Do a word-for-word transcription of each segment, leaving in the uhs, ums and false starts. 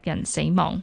人死亡。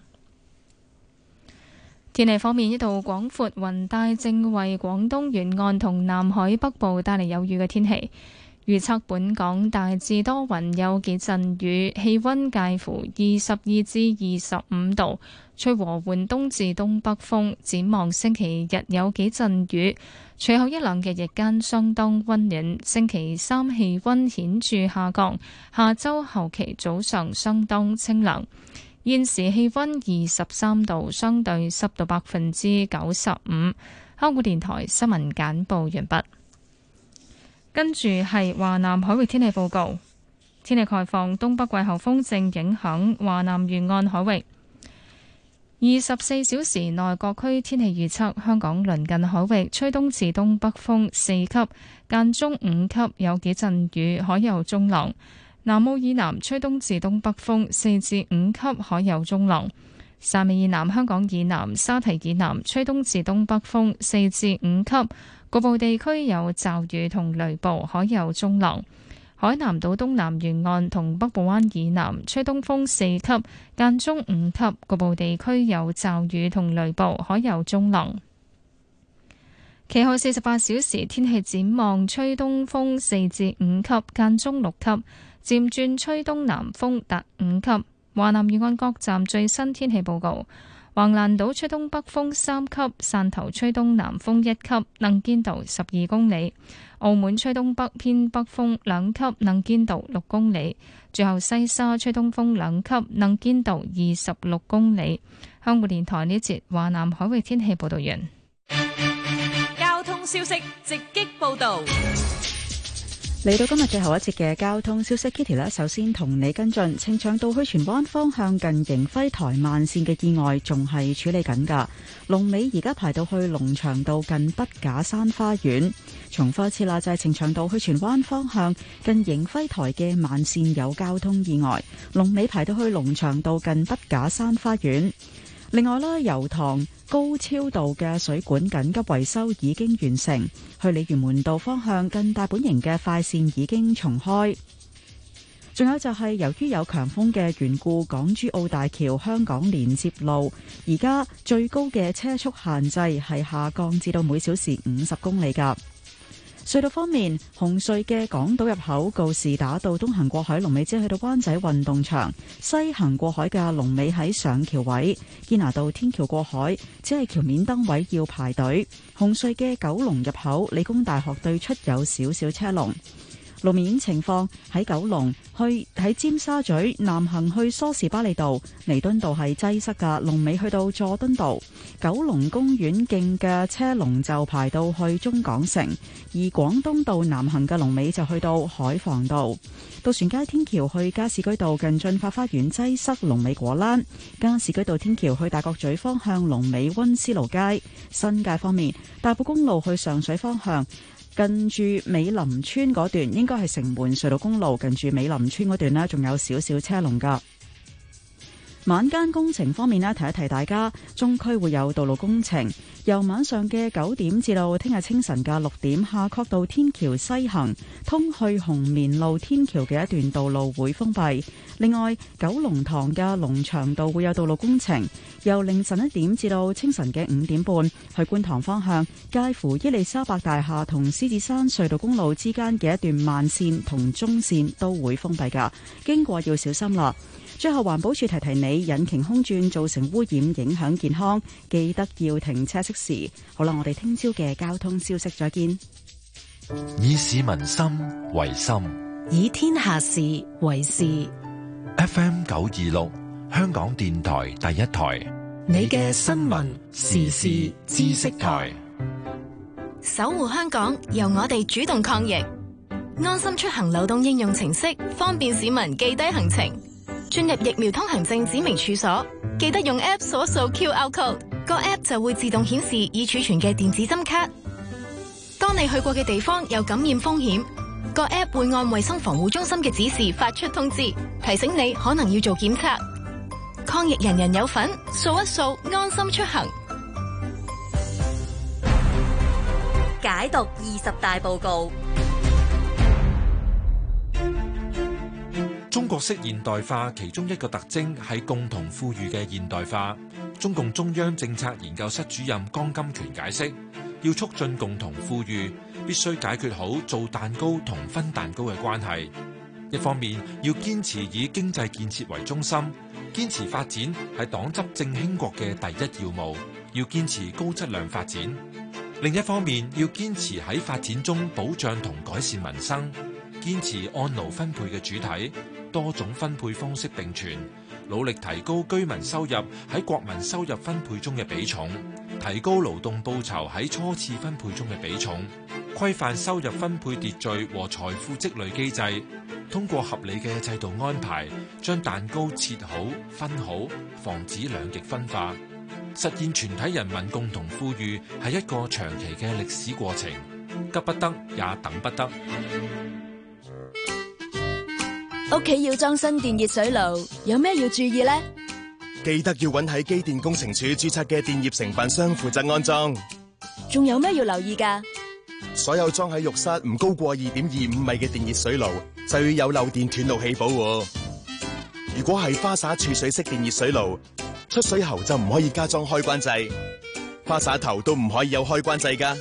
天氣方面，一道廣闊雲帶正為廣東沿岸同南海北部帶嚟有雨嘅天氣。預測本港大致多雲，有幾陣雨，氣溫介乎二十二至二十五度，吹和緩東至東北風。展望星期日有幾陣雨，隨後一兩日日間相當溫暖。星期三氣溫顯著下降，下周後期早上相當清涼。現時氣溫二十三度，相對濕度百分之九十五。香港電台新聞簡報完畢。跟住係華南海域天氣報告，天氣概況：東北季候風正影響華南沿岸海域。二十四小時內各區天氣預測：香港鄰近海域吹東至東北風四級，間中五級，有幾陣雨，海有中浪。南澳以南吹東至東北風四至五級，海有中浪。汕尾以南、香港以南、沙堤以南吹東至東北風四至五級。局部地區有驟雨同雷暴，海有中浪。海南島東南沿岸同北部灣以南吹東風四級，間中五級，局部地區有驟雨同雷暴，海有中浪。其後四十八小時天氣展望：吹東風四至五級，間中六級，漸轉吹東南風達五級。華南沿岸各站最新天氣報告。橫瀾島吹東北風三級，汕頭吹東南風一級，能見度十二公里；澳門吹東北偏北風兩級，能見度六公里。最後西沙吹東風兩級，能見度二十六公里。香港電台呢節華南海域天氣報道完。 交通消息直擊報道。 嚟到今日最後一節嘅交通消息 ，Kitty 呢，首先同你跟進，呈祥道去荃灣方向近迎輝台慢線嘅意外仲係處理緊㗎。龍尾而家排到去龍翔道近筆架山花園。重複一次啦，就係呈祥道去荃灣方向近迎輝台嘅慢線有交通意外，龍尾排到去龍翔道近筆架山花園。另外啦，油塘高超道嘅水管緊急維修已經完成，去鯉魚門道方向近大本營嘅快線已經重開。仲有就係由於有強風嘅緣故，港珠澳大橋香港連接路而家最高嘅車速限制係下降至到每小時五十公里㗎。隧道方面，紅隧嘅港島入口告士打道東行過海龍尾只去到灣仔運動場，西行過海嘅龍尾喺上橋位。堅拿道天橋過海只係橋面燈位要排隊。紅隧嘅九龍入口理工大學對出有少少車龍。路面情況喺九龍去喺尖沙咀南行去梳士巴利道彌敦道係擠塞㗎，龍尾去到佐敦道。九龍公園徑嘅車龍就排到去中港城，而廣東道南行嘅龍尾就去到海防道。渡船街天橋去加士居道近駿發花園擠塞，龍尾果欄。加士居道天橋去大角咀方向龍尾溫思勞街。新界方面，大埔公路去上水方向近住美林村嗰段，應該係城門隧道公路近住美林村嗰段呢，仲有少少車龍噶。晚間工程方面呢，提一提大家，中區會有道路工程，由晚上嘅九點至到聽日清晨嘅六點，夏慤道天橋西行通去紅棉路天橋嘅一段道路會封閉。另外，九龍塘嘅龍翔道會有道路工程，由凌晨一點至到清晨嘅五點半，去觀塘方向介乎伊利沙伯大廈同獅子山隧道公路之間嘅一段慢線同中線都會封閉噶，經過要小心啦。最後，環保署提提你，引擎空轉造成污染，影響健康，記得要停車熄匙。好啦，我哋聽朝嘅交通消息再見。 以市民心為心， 以天下事為事。 F M 九二六，香港電台第一台， 你嘅新聞時事知識台，守護香港，由我哋主動抗疫。安心出行流動應用程式，方便市民記低行程。進入疫苗通行證指明處所，記得用 App 掃一掃 Q R code， 個 App 就會自動顯示已儲存嘅電子針卡。當你去過嘅地方有感染風險，個 App 會按衛生防護中心嘅指示發出通知，提醒你可能要做檢測。抗疫人人有份，掃一掃安心出行。 解讀二十大報告。 中國式現代化其中一個特徵係共同富裕嘅現代化。中共中央政策研究室主任江金權解釋，要促進共同富裕，必須解決好做蛋糕同分蛋糕嘅關係。一方面要堅持以經濟建設為中心，堅持發展係黨執政興國嘅第一要務，要堅持高質量發展。另一方面要堅持喺發展中保障同改善民生，堅持按勞分配嘅主體，多種分配方式並存，努力提高居民收入喺國民收入分配中嘅比重，提高勞動報酬喺初次分配中嘅比重，規範收入分配秩序和財富積累機制，通過合理嘅制度安排，將蛋糕切好分好，防止兩極分化，實現全體人民共同富裕係一個長期嘅歷史過程，急不得也等不得。 屋企要裝新電熱水爐，有咩要注意呢？ 記得要揾喺機電工程署註冊嘅電業承辦商負責安裝。 仲有咩要留意㗎？ 所有裝喺浴室唔高過二點二五米嘅電熱水爐，就要有漏電斷路器保護。如果係花灑儲水式電熱水爐，出水喉就唔可以加裝開關掣，花灑頭都唔可以有開關掣㗎。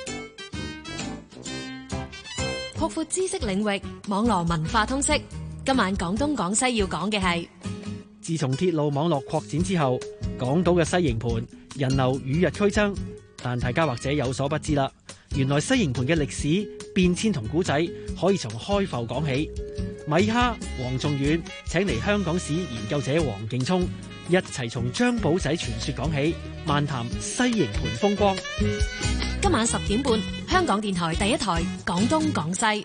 擴闊知識領域，網絡文化通識。今晚廣東廣西要講嘅係， 自從鐵路網絡擴展之後，港島嘅西營盤人流與日俱增，但大家或者有所不知啦，原來西營盤嘅歷史變遷同古仔可以從開埠講起。米哈、黃仲遠請嚟香港史研究者黃敬聰一齊從張保仔傳說講起，漫談西營盤風光。 今晚十點半，香港電台第一台廣東廣西。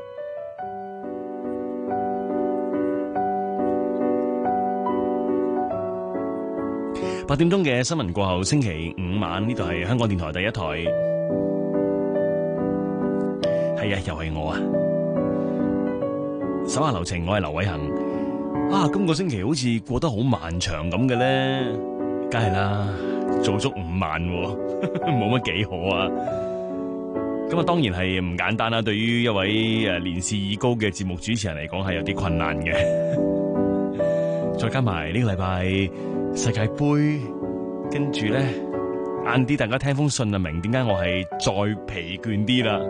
八點鐘嘅新聞過後，星期五晚呢度係香港電台第一台。係啊，又係我啊！手下留情，我係劉偉恒。啊，今個星期好似過得好漫長咁嘅咧，梗係啦，做足五晚，冇乜幾好啊！咁啊，當然係唔簡單啦。對於一位誒年事已高嘅節目主持人嚟講，係有啲困難嘅。再加埋呢個禮拜世界盃，跟住咧晏啲大家聽封信就明點解我係再疲倦啲啦。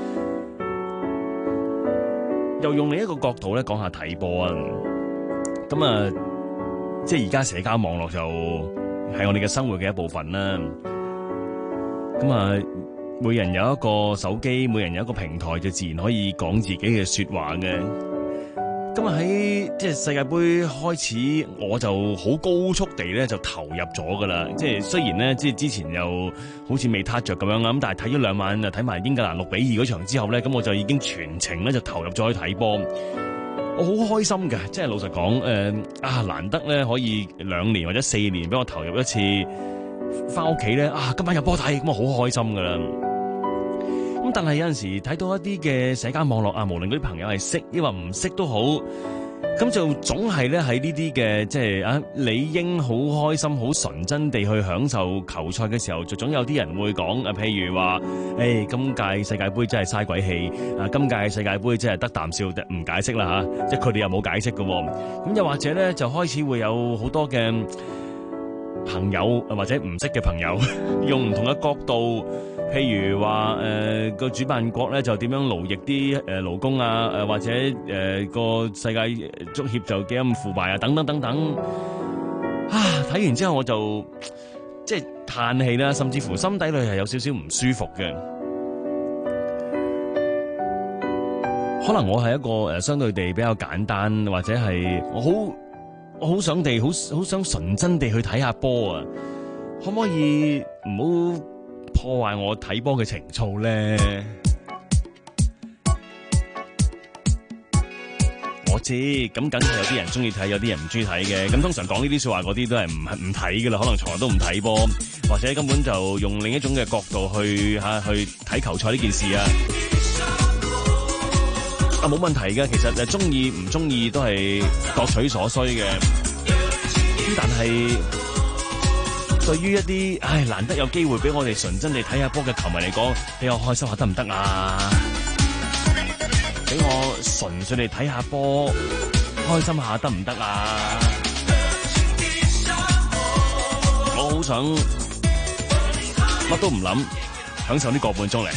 又用另一個角度咧講下睇波啊！咁啊，即係而家社交網絡就係我哋嘅生活嘅一部分啦。咁啊，每人有一個手機，每人有一個平台，就自然可以講自己嘅說話嘅。今日喺即係世界盃開始，我就好高速地咧就投入咗噶啦。即係雖然咧，即係之前又好似未撻着咁樣咁，但係睇咗兩晚啊，睇埋英格蘭六比二嗰場之後咧，咁我就已經全程咧就投入咗去睇波。我好開心嘅，即係老實講，誒、呃、啊難得咧可以兩年或者四年俾我投入一次，翻屋企咧啊今晚有波睇，咁我好開心噶啦。咁但係有陣時睇到一啲嘅社交網絡啊，無論嗰啲朋友係識抑或唔識都好，咁就總係咧喺呢啲嘅即係啊理應好開心、好純真地去享受球賽嘅時候，就總有啲人會講啊，譬如話誒、哎、今屆世界盃真係嘥鬼氣啊，今屆世界盃真係得啖笑，唔解釋啦吓，即係佢哋又冇解釋嘅。咁又或者咧就開始會有好多嘅朋友或者唔識嘅朋友用唔同嘅角度。譬如話誒個主辦國咧就點樣勞役啲誒勞工啊，誒或者誒個、呃、世界足協就幾咁腐敗啊，等等等等啊！睇完之後我就即係嘆氣啦，甚至乎心底裏係有少少唔舒服嘅。可能我係一個誒相對地比較簡單，或者係我好我好想地好好想純真地去睇下波啊！可唔可以唔好破壞我睇波嘅情操咧？我知，咁梗係有啲人中意睇，有啲人唔中意睇嘅。咁通常講呢啲說話嗰啲都係唔唔睇噶啦，可能從來都唔睇波，或者根本就用另一種嘅角度去吓、啊、去睇球賽呢件事啊。啊，冇問題嘅，其實誒中意唔中意都係各取所需嘅。咁但係，對於一啲唉難得有機會俾我哋純真地睇下波嘅球迷嚟講，俾我開心下得唔得啊？俾我純粹地睇下波， 開心下得唔得啊？我好想乜都唔諗，享受呢個半鐘嚟。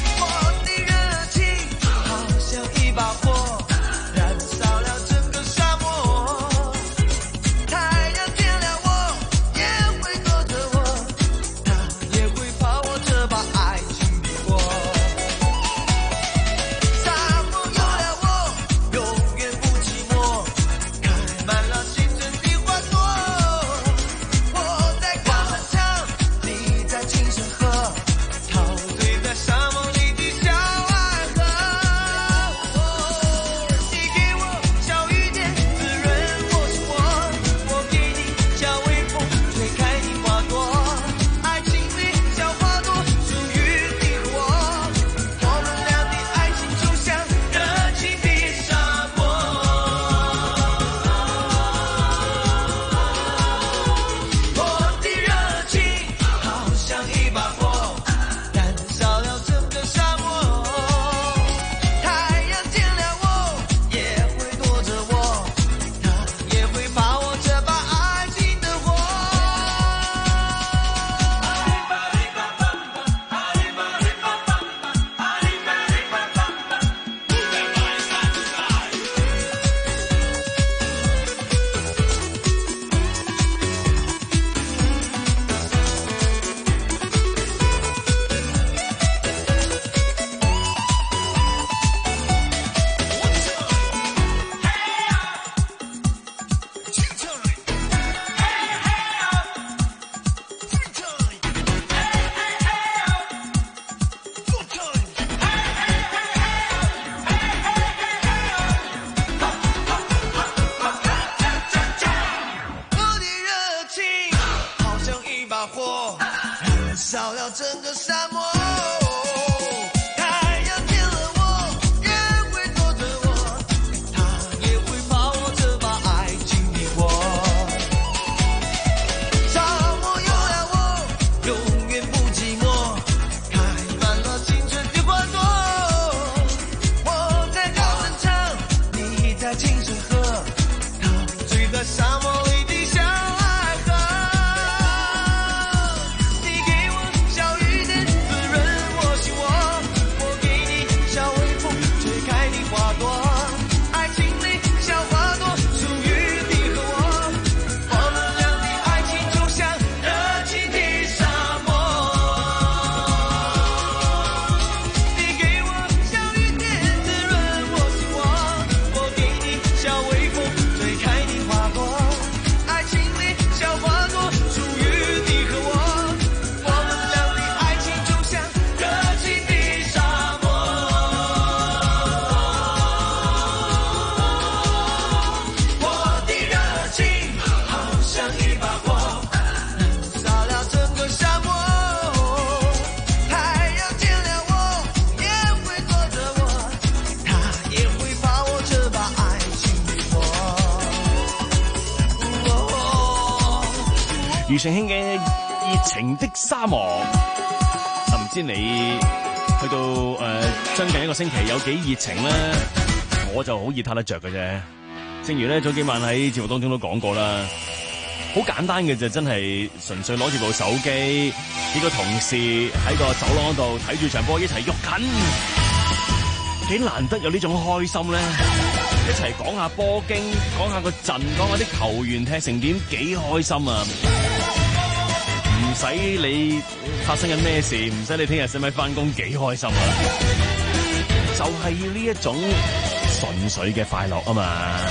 庾澄慶嘅熱情的沙漠，唔知你去到誒將近一個星期有幾熱情咧？我就好熱攤得着嘅啫。正如咧早幾晚喺節目當中都講過啦，好簡單嘅就真係純粹攞住部手機，幾個同事喺個走廊度睇住場波一齊喐緊，幾難得有呢種開心咧！一齊講下波經，講下個陣，講下啲球員踢成點，幾開心啊！唔使你發生緊咩事，唔使你聽日使唔使翻工，幾開心啊！就係要呢一種純粹嘅快樂啊嘛！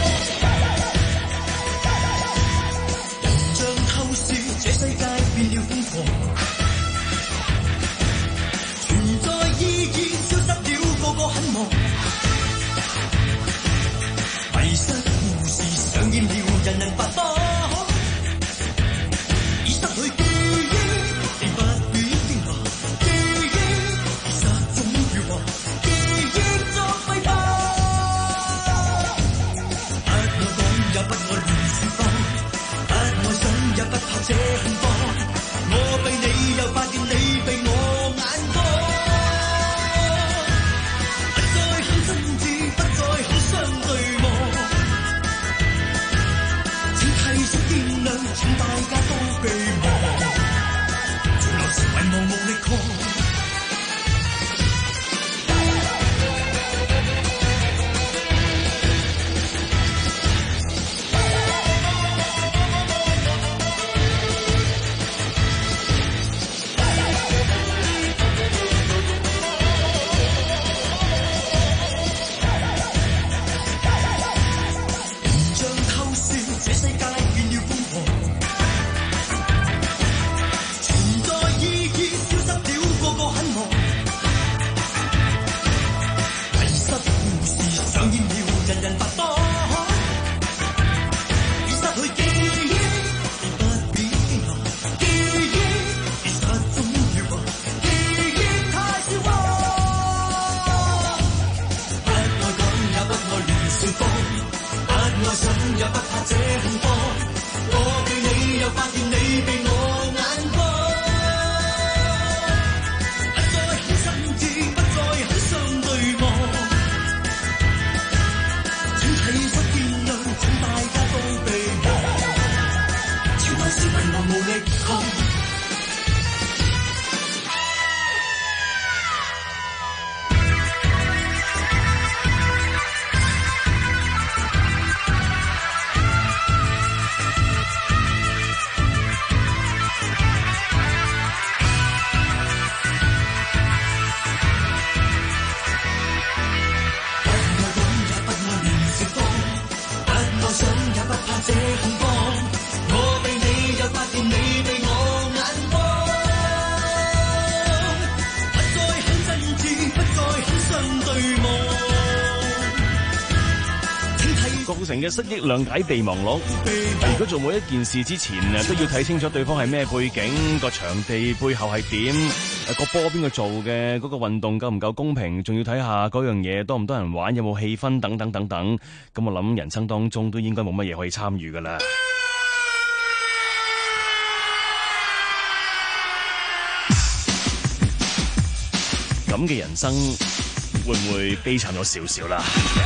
人像偷笑，這世界變了瘋狂，存在意義消失了，個個很忙，迷失故事上演了，人人發慌，已失去記憶，你不斷驚訝，記憶已失蹤了，記憶作廢他，不力抗。 郭富城嘅失憶諒解備忘錄，如果做每一件事之前啊，都要睇清楚對方係咩背景，個場地背後係點，誒個波邊個做嘅，嗰個運動夠唔夠公平，仲要睇下嗰樣嘢多唔多人玩，有冇氣氛等等等等。咁我諗人生當中都應該冇乜嘢可以參與噶啦。咁嘅人生會唔會悲慘咗少少啦？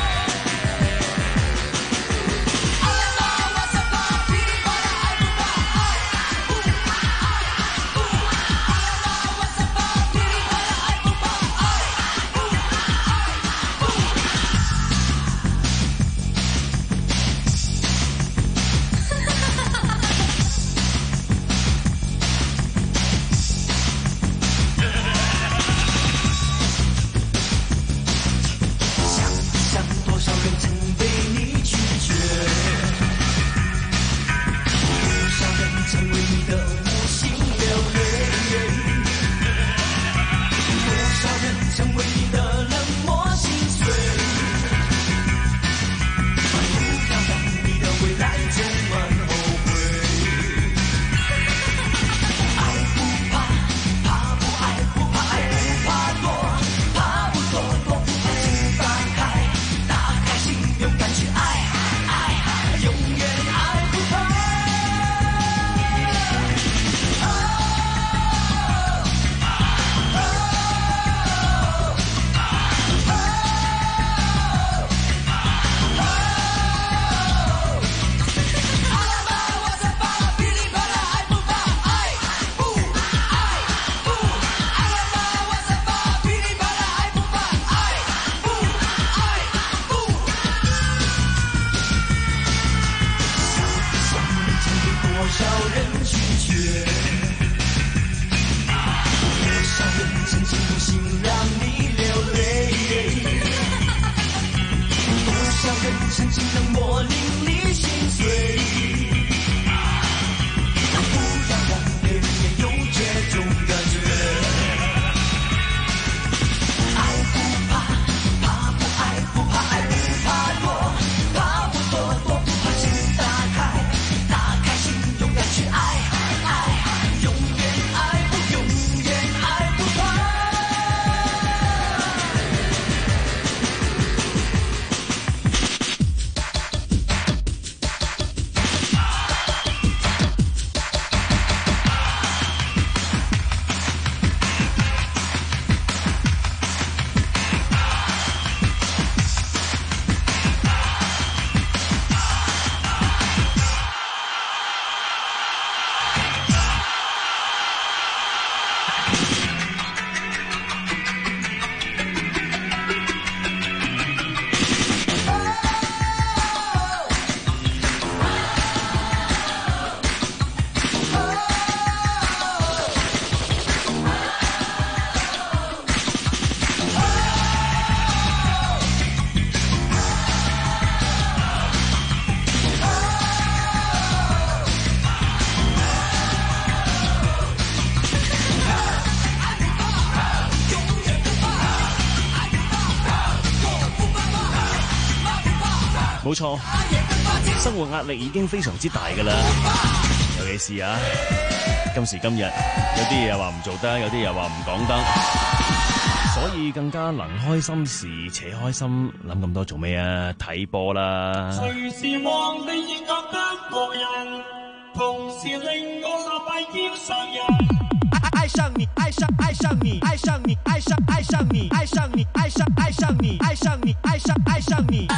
冇錯，生活壓力已經非常之大㗎啦，尤其是啊，今時今日有啲嘢又話唔做得，有啲又話唔講得，所以更加能開心時且開心，諗咁多做咩啊？睇波啦！隨時望你亦覺得過癮，同時令我下拜肩上人。愛上你，愛上愛上你，愛上你，愛上愛上你，愛上你，愛上愛上你，愛上你，愛上愛上你。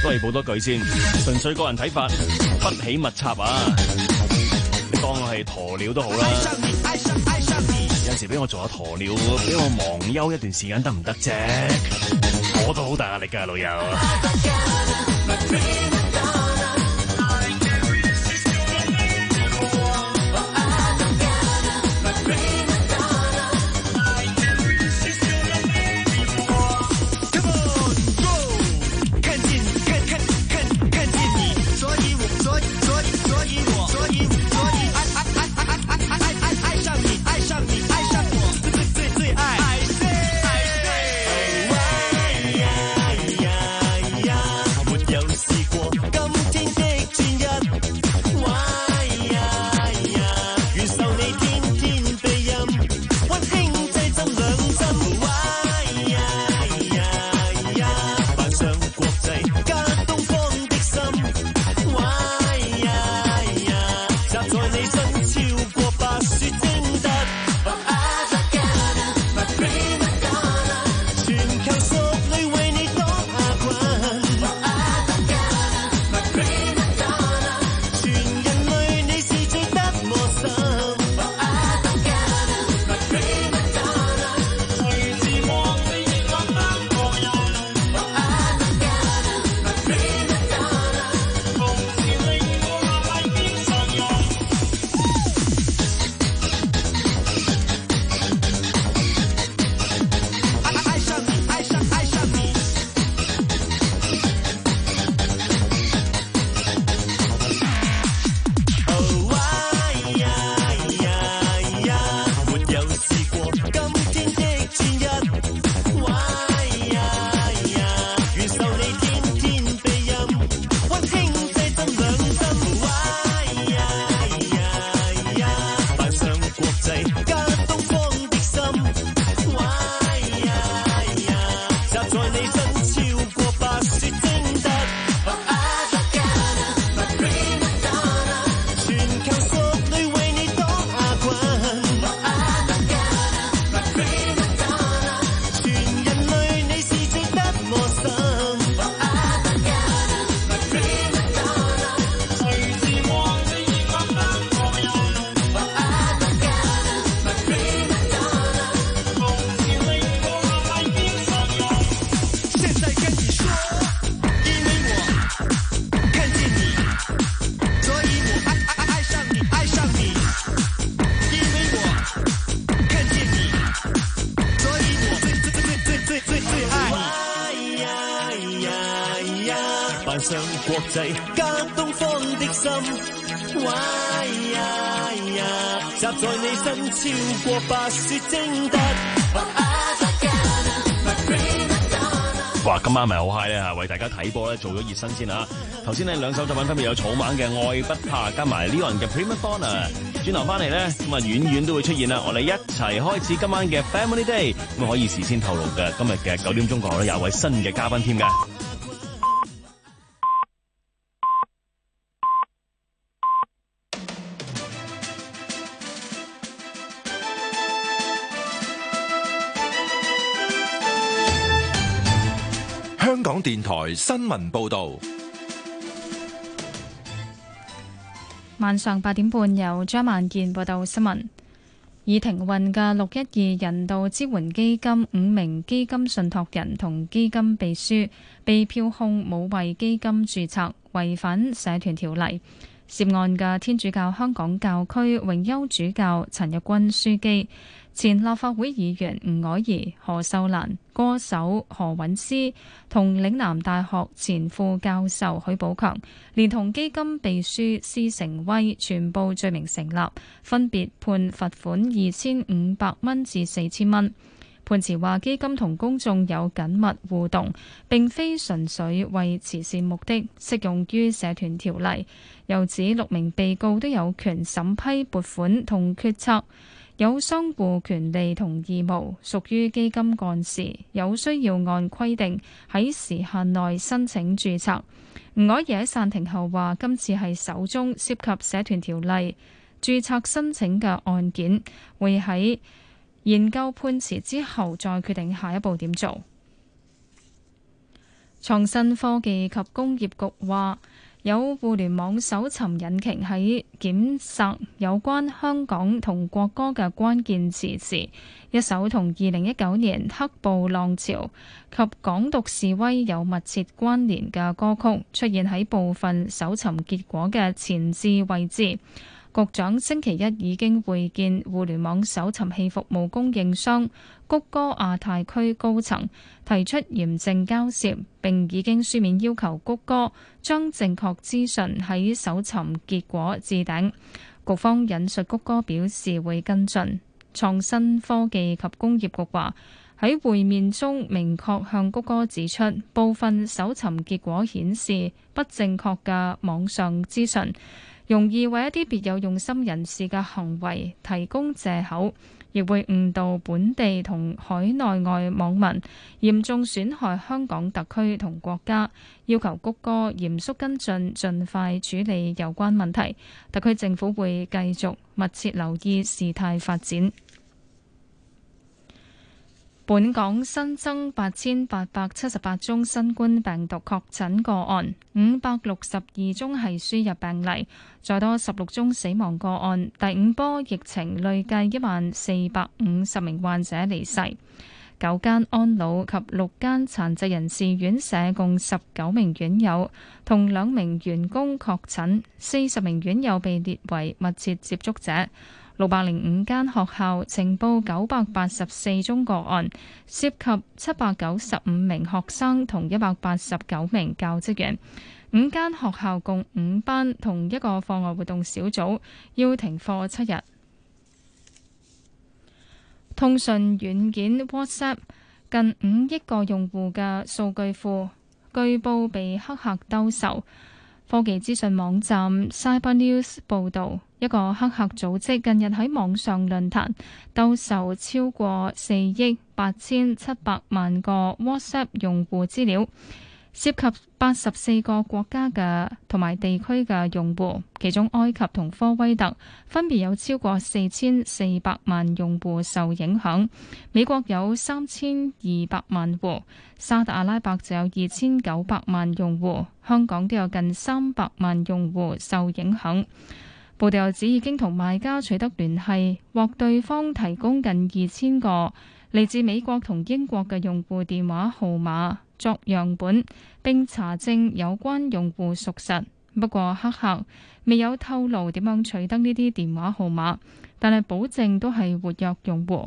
都係補多句先，純粹個人睇法，不喜勿插啊！你當我係鴕鳥都好啦。有陣時俾我做下鴕鳥，俾我忘憂一段時間得唔得啫？我都好大壓力㗎，老友。 上國際加東方的心，哇呀呀，集在你身超過白雪晶得。 哇！今晚咪好 high 咧嚇，為大家睇波咧做咗熱身先嚇。頭先呢兩首作品分別有草蜢嘅《愛不怕》加埋 Leon 嘅《Prima Donna》。轉頭翻嚟咧，咁啊遠遠都會出現啦。我哋一齊開始今晚嘅 Family Day，咁啊可以事先透露嘅，今日嘅九點鐘過後咧有位新嘅嘉賓添㗎。 香港電台新聞報道， 晚上八點半由張萬健報道新聞。已停運嘅六一二人道支援基金五名基金信託人同基金秘書被票控冇為基金註冊，違反社團條例。涉案嘅天主教香港教區榮休主教陳日君樞機、前立法會議員吳靄儀、何秀蘭、歌手何韻詩同嶺南大學前副教授許寶強，連同基金秘書施成威，全部罪名成立，分別判罰款二千五百蚊至四千蚊。判詞話基金同公眾有緊密互動，並非純粹為慈善目的，適用於社團條例。又指六名被告都有權審批撥款同決策，有相互權利同義務，屬於基金幹事，有需要按規定喺時限內申請註冊。吳靄儀喺散庭後話：今次係首宗涉及社團條例註冊申請嘅案件，會喺研究判詞之後再決定下一步點做。 創新科技及工業局話，有互聯網搜尋引擎喺檢索有關香港同國歌嘅關鍵詞時，一首同二零一九年黑暴浪潮及港獨示威有密切關聯嘅歌曲出現喺部分搜尋結果嘅前置位置。局長星期一已經會見互聯網搜尋器服務供應商谷歌亞太區高層，提出嚴正交涉，並已經書面要求谷歌將正確資訊喺搜尋結果置頂。局方引述谷歌表示會跟進。創新科技及工業局話，喺會面中明確向谷歌指出，部分搜尋結果顯示不正確嘅網上資訊，容易為一啲別有用心人士嘅行為提供藉口，亦會誤導本地同海內外網民，嚴重損害香港特區同國家。要求谷歌嚴肅跟進，盡快處理有關問題。特區政府會繼續密切留意事態發展。本港新增八千八百七十八宗新冠病毒確診個案，五百六十二宗係輸入病例，再多十六宗死亡個案。第五波疫情累計一萬四百五十名患者離世。九間安老及六間殘疾人士院舍共十九名院友同兩名員工確診，四十名院友被列為密切接觸者。六百零五間學校呈報九百八十四宗個案，涉及七百九十五名學生同一百八十九名教職員。五間學校共五班同一個課外活動小組要停課七日。通訊軟件 WhatsApp 近五億個用戶嘅數據庫據報被黑客兜售。科技資訊網站 Cybernews 報導，一個黑客組織近日喺網上論壇兜售超過四億八千七百萬個 WhatsApp 用戶資料，涉及八十四個國家嘅同埋地區嘅用戶，其中埃及同科威特分別有超過四千四百萬用戶受影響，美國有三千二百萬戶，沙特阿拉伯就有二千九百萬用戶，香港都有近三百萬用戶受影響。報道又指已經同買家取得聯繫，獲對方提供近二千個嚟自美國同英國嘅用戶電話號碼作樣本，並查證有關用戶屬實。不過黑客未有透露點樣取得呢啲電話號碼，但係保證都係活躍用戶。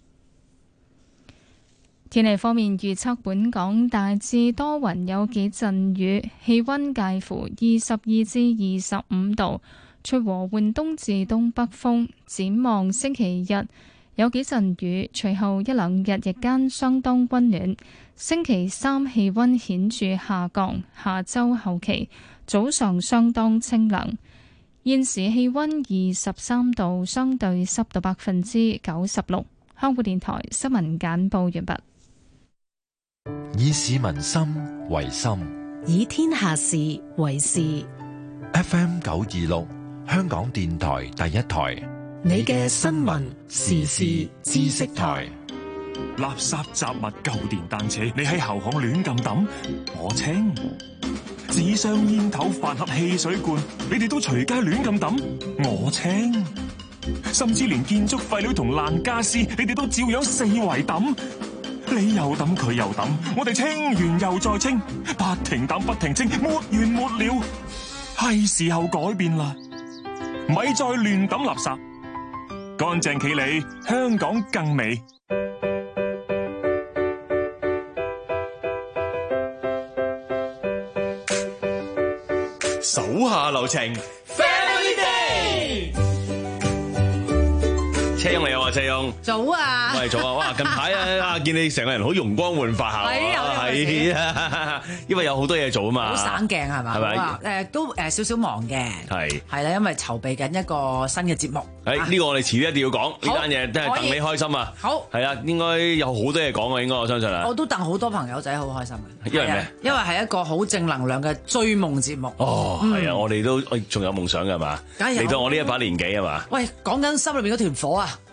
天氣方面預測，本港大致多雲，有幾陣雨，氣溫介乎二十二至二十五度，吹和緩東至東北風。展望星期日有幾陣雨，隨後一兩日日間相當溫暖。星期三氣溫顯著下降，下周後期早上相當清涼。現時氣溫二十三度，相對濕度百分之九十六。香港電台新聞簡報完畢。 以市民心為心， 以天下事為事。 F M 九二六，香港電台第一台， 你嘅新聞時事知識台。 垃圾雜物、舊電單車，你喺後巷亂咁抌，我清；紙箱、煙頭、飯盒、汽水罐，你哋都隨街亂咁抌，我清；甚至連建築廢料同爛家私，你哋都照樣四圍抌。你又抌，佢又抌，我哋清完又再清，不停抌不停清，沒完沒了。係時候改變啦，咪再亂抌垃圾，乾淨企理，香港更美。 手下留情 ，Family Day。 車兄你好啊，車兄。 早啊。 喂，早啊！哇，近排啊，見你成個人好容光煥發下。 係啊， 係啊，因為有好多嘢做啊嘛。 好省鏡係嘛？ 係咪？ 誒，都誒少少忙嘅。係。係啦，因為籌備緊一個新嘅節目。 誒，呢個我哋遲啲一定要講，呢單嘢真係戥你開心啊！ 好。係啊，應該有好多嘢講啊，應該我相信啊。 我都戥好多朋友仔好開心嘅。 因為咩？ 因為係一個好正能量嘅追夢節目。 哦，係啊，我哋都仲有夢想㗎嘛？嚟到我呢一把年紀係嘛？ 喂，講緊心裏邊嗰團火啊！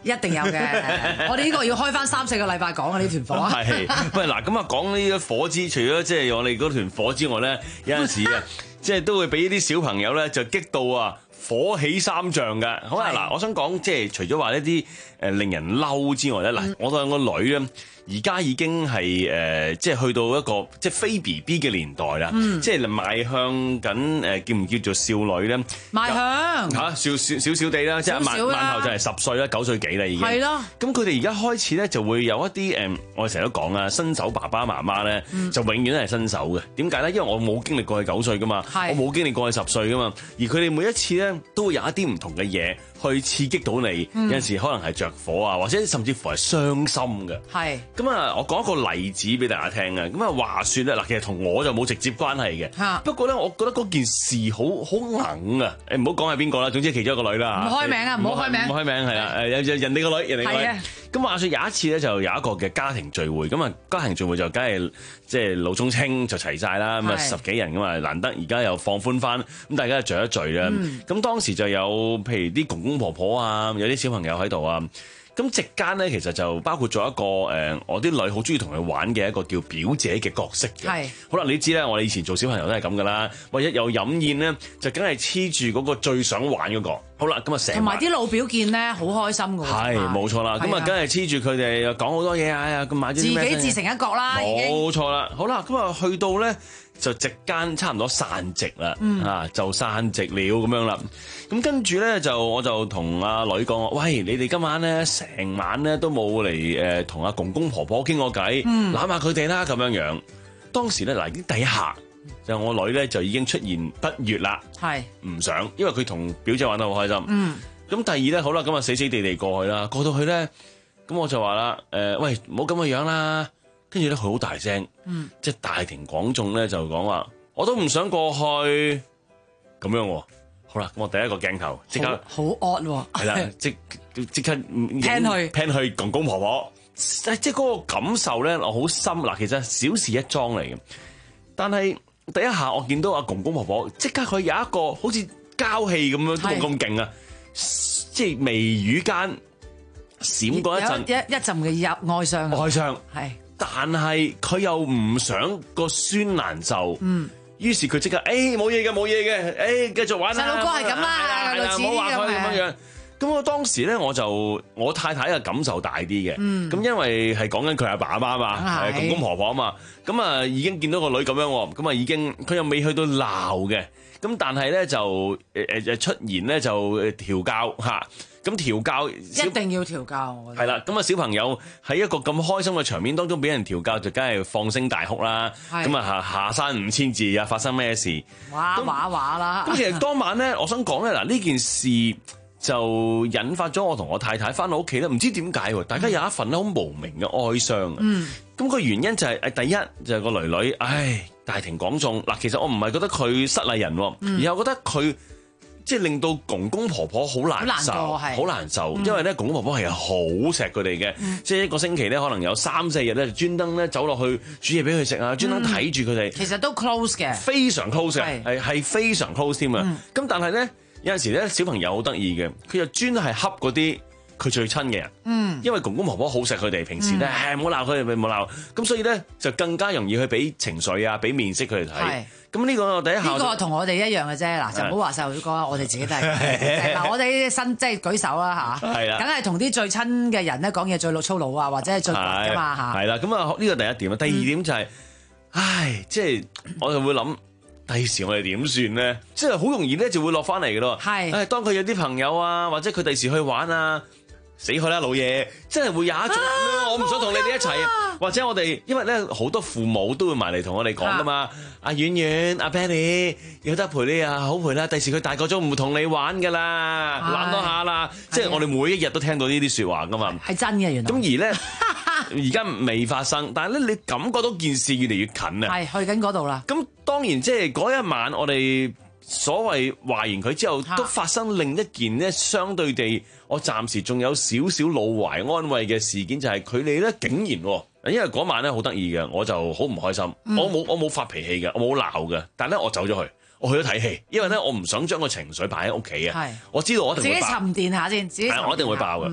一定有嘅。我哋呢個要開翻三四個禮拜講啊！呢團火係，喂嗱，咁啊講呢啲火之，除咗即係我哋嗰團火之外咧，有陣時啊，即係都會俾啲小朋友咧就激到啊！火起三丈㗎，好啦嗱，我想講即係除咗話一啲誒令人嬲之外咧，嗱、嗯，我兩個女咧，而家已經係誒、呃、即係去到一個即係非 B B 嘅年代啦，嗯、即係邁向緊誒叫唔叫做少女咧？邁向嚇少少少少地啦，即係慢慢後就係十歲啦，九歲幾啦已經。係咯。咁佢哋而家開始咧就會有一啲誒、呃，我哋成日都講啊，新手爸爸媽媽咧、嗯、就永遠都係新手嘅。點解咧？因為我冇經歷過去九歲噶嘛，我冇經歷過去十歲噶嘛，而佢哋每一次咧都會有一啲唔同嘅嘢去刺激到你，嗯、有陣時可能係着火啊，或者甚至乎係傷心嘅。係咁啊！我講一個例子俾大家聽啊！咁啊話説咧嗱，其實同我就冇直接關係嘅。嚇！不過咧，我覺得嗰件事好好硬啊！誒唔好講係邊個啦，總之其中一個女啦。唔開名啊！唔好開名。唔開名係啦。誒人人哋個女，人哋個女。咁話説有一次咧，就有一個嘅家庭聚會。咁啊家庭聚會就梗係即係老中青就齊晒啦。咁啊十幾人咁啊，難得而家又放寬翻，咁大家就聚一聚啦。咁、嗯、當時就有譬如啲公公婆婆啊，有啲小朋友喺度啊。咁席間咧，其實就包括咗一個誒、呃，我啲女好中意同佢玩嘅一個叫表姐嘅角色嘅。係。好啦，你知咧，我哋以前做小朋友都係咁噶啦。或者有飲宴咧，就梗係黐住嗰個最想玩嗰、嗰個。好啦，咁啊成。同埋啲老表見咧，好開心㗎喎。係，冇錯啦。咁啊，梗係黐住佢哋，又講好多嘢。哎呀，咁買啲咩？自己自成一角啦。冇錯啦。好啦，咁啊去到咧。就席間差唔多散席啦，嗯、啊就散席了咁樣啦。咁跟住咧就我就同阿女講：喂，你哋今晚咧成晚咧都冇嚟誒同阿公公婆婆傾過偈，攬下佢哋啦咁樣樣。當時咧嗱，啲第一下就我女咧就已經出現不悅啦，係唔想，因為佢同表姐玩得好開心。咁、嗯、第二咧好啦，咁啊死死地地過去啦，過到去咧，咁我就話啦：誒、呃、喂，唔好咁嘅樣啦。跟住咧，佢好大聲，嗯、即係大庭廣眾咧，就講話，我都唔想過去咁樣喎。好啦，咁我第一個鏡頭即刻好惡喎，係啦，即即刻 pan 去 pan 去公公婆婆，即係嗰個感受咧，我好深嗱。其實小事一樁嚟嘅，但係第一下我見到阿公公婆婆，即刻佢有一個好似交氣咁樣，都冇咁勁啊！即係眉宇間閃過一陣一一陣嘅哀傷，哀傷係。但係佢又唔想個孫難受，嗯，於是佢即刻，誒冇嘢嘅冇嘢嘅，誒繼續玩啦。細佬哥係咁啦，類似啲咁樣樣。咁我當時咧，我就我太太嘅感受大啲嘅，咁、嗯、因為係講緊佢阿爸阿媽嘛，係公公婆婆啊嘛，咁啊已經見到個女咁樣，咁啊已經佢又未去到鬧嘅，咁但係咧就誒誒出現咧就調教嚇。咁調教一定要調教，我覺得係啦。咁啊，小朋友喺一個咁開心嘅場面當中俾人調教，就梗係放聲大哭啦。咁啊，下下山五千字啊，發生咩事？哇哇哇啦！咁其實當晚咧，我想講咧，嗱呢件事就引發咗我同我太太翻到屋企咧，唔知點解大家有一份咧好無名嘅哀傷。嗯。咁個原因就係誒，第一就係個囡囡，唉，大庭廣眾嗱，其實我唔係覺得佢失禮人，嗯、而係我覺得佢。即係令到公公婆婆好難受，好難受，因為咧公公婆婆係好錫佢哋嘅，嗯、即係一個星期咧可能有三四日咧專登咧走落去煮嘢俾佢食啊，專登睇住佢哋。其實都 close 嘅，非常 close 嘅，係係非常 close 添啊！咁、嗯、但係咧有陣時咧小朋友好得意嘅，佢就專係恰嗰啲佢最親嘅人，嗯、因為公公婆婆好錫佢哋，平時咧唔好鬧佢哋，咪唔好鬧，咁所以咧就更加容易去俾情緒啊，俾面色佢哋睇。咁呢個第一下呢個同我哋一樣嘅啫，嗱就唔好話細路哥，我哋自己都係嗱，我哋新即係舉手啦嚇，係啦，梗係同啲最親嘅人咧講嘢最粗魯啊，或者係最倔噶嘛嚇，係啦，咁啊呢個第一點啊，第二點就係，唉，即係我就會諗，第時我哋點算咧？即係好容易咧就會落翻嚟嘅咯，係，誒當佢有啲朋友啊，或者佢第時去玩啊。死佢啦，老嘢！真係會有一種，啊、我唔想同你哋一齊啊！或者我哋，因為咧好多父母都會埋嚟同我哋講噶嘛。阿婉婉、阿 Benny 有得陪你啊，好陪啦！第時佢大個咗唔同你玩噶啦，玩多下啦。即係我哋每一日都聽到呢啲説話噶嘛。係真嘅，原來。咁而咧，而家未發生，但係咧，你感覺到件事越嚟越近啊。係去緊嗰度啦。咁當然即係嗰一晚，我哋所謂話完佢之後，都發生另一件咧，相對地。我暫時仲有少少老懷安慰嘅事件，就係佢哋咧竟然，因為嗰晚咧好得意嘅，我就好唔開心。嗯、我冇我冇發脾氣嘅，我冇鬧嘅，但係咧我走咗去，我去咗睇戲，因為咧我唔想將個情緒擺喺屋企啊。係，我知道我一定會爆。自己沉澱下先，自己我一定會爆嘅。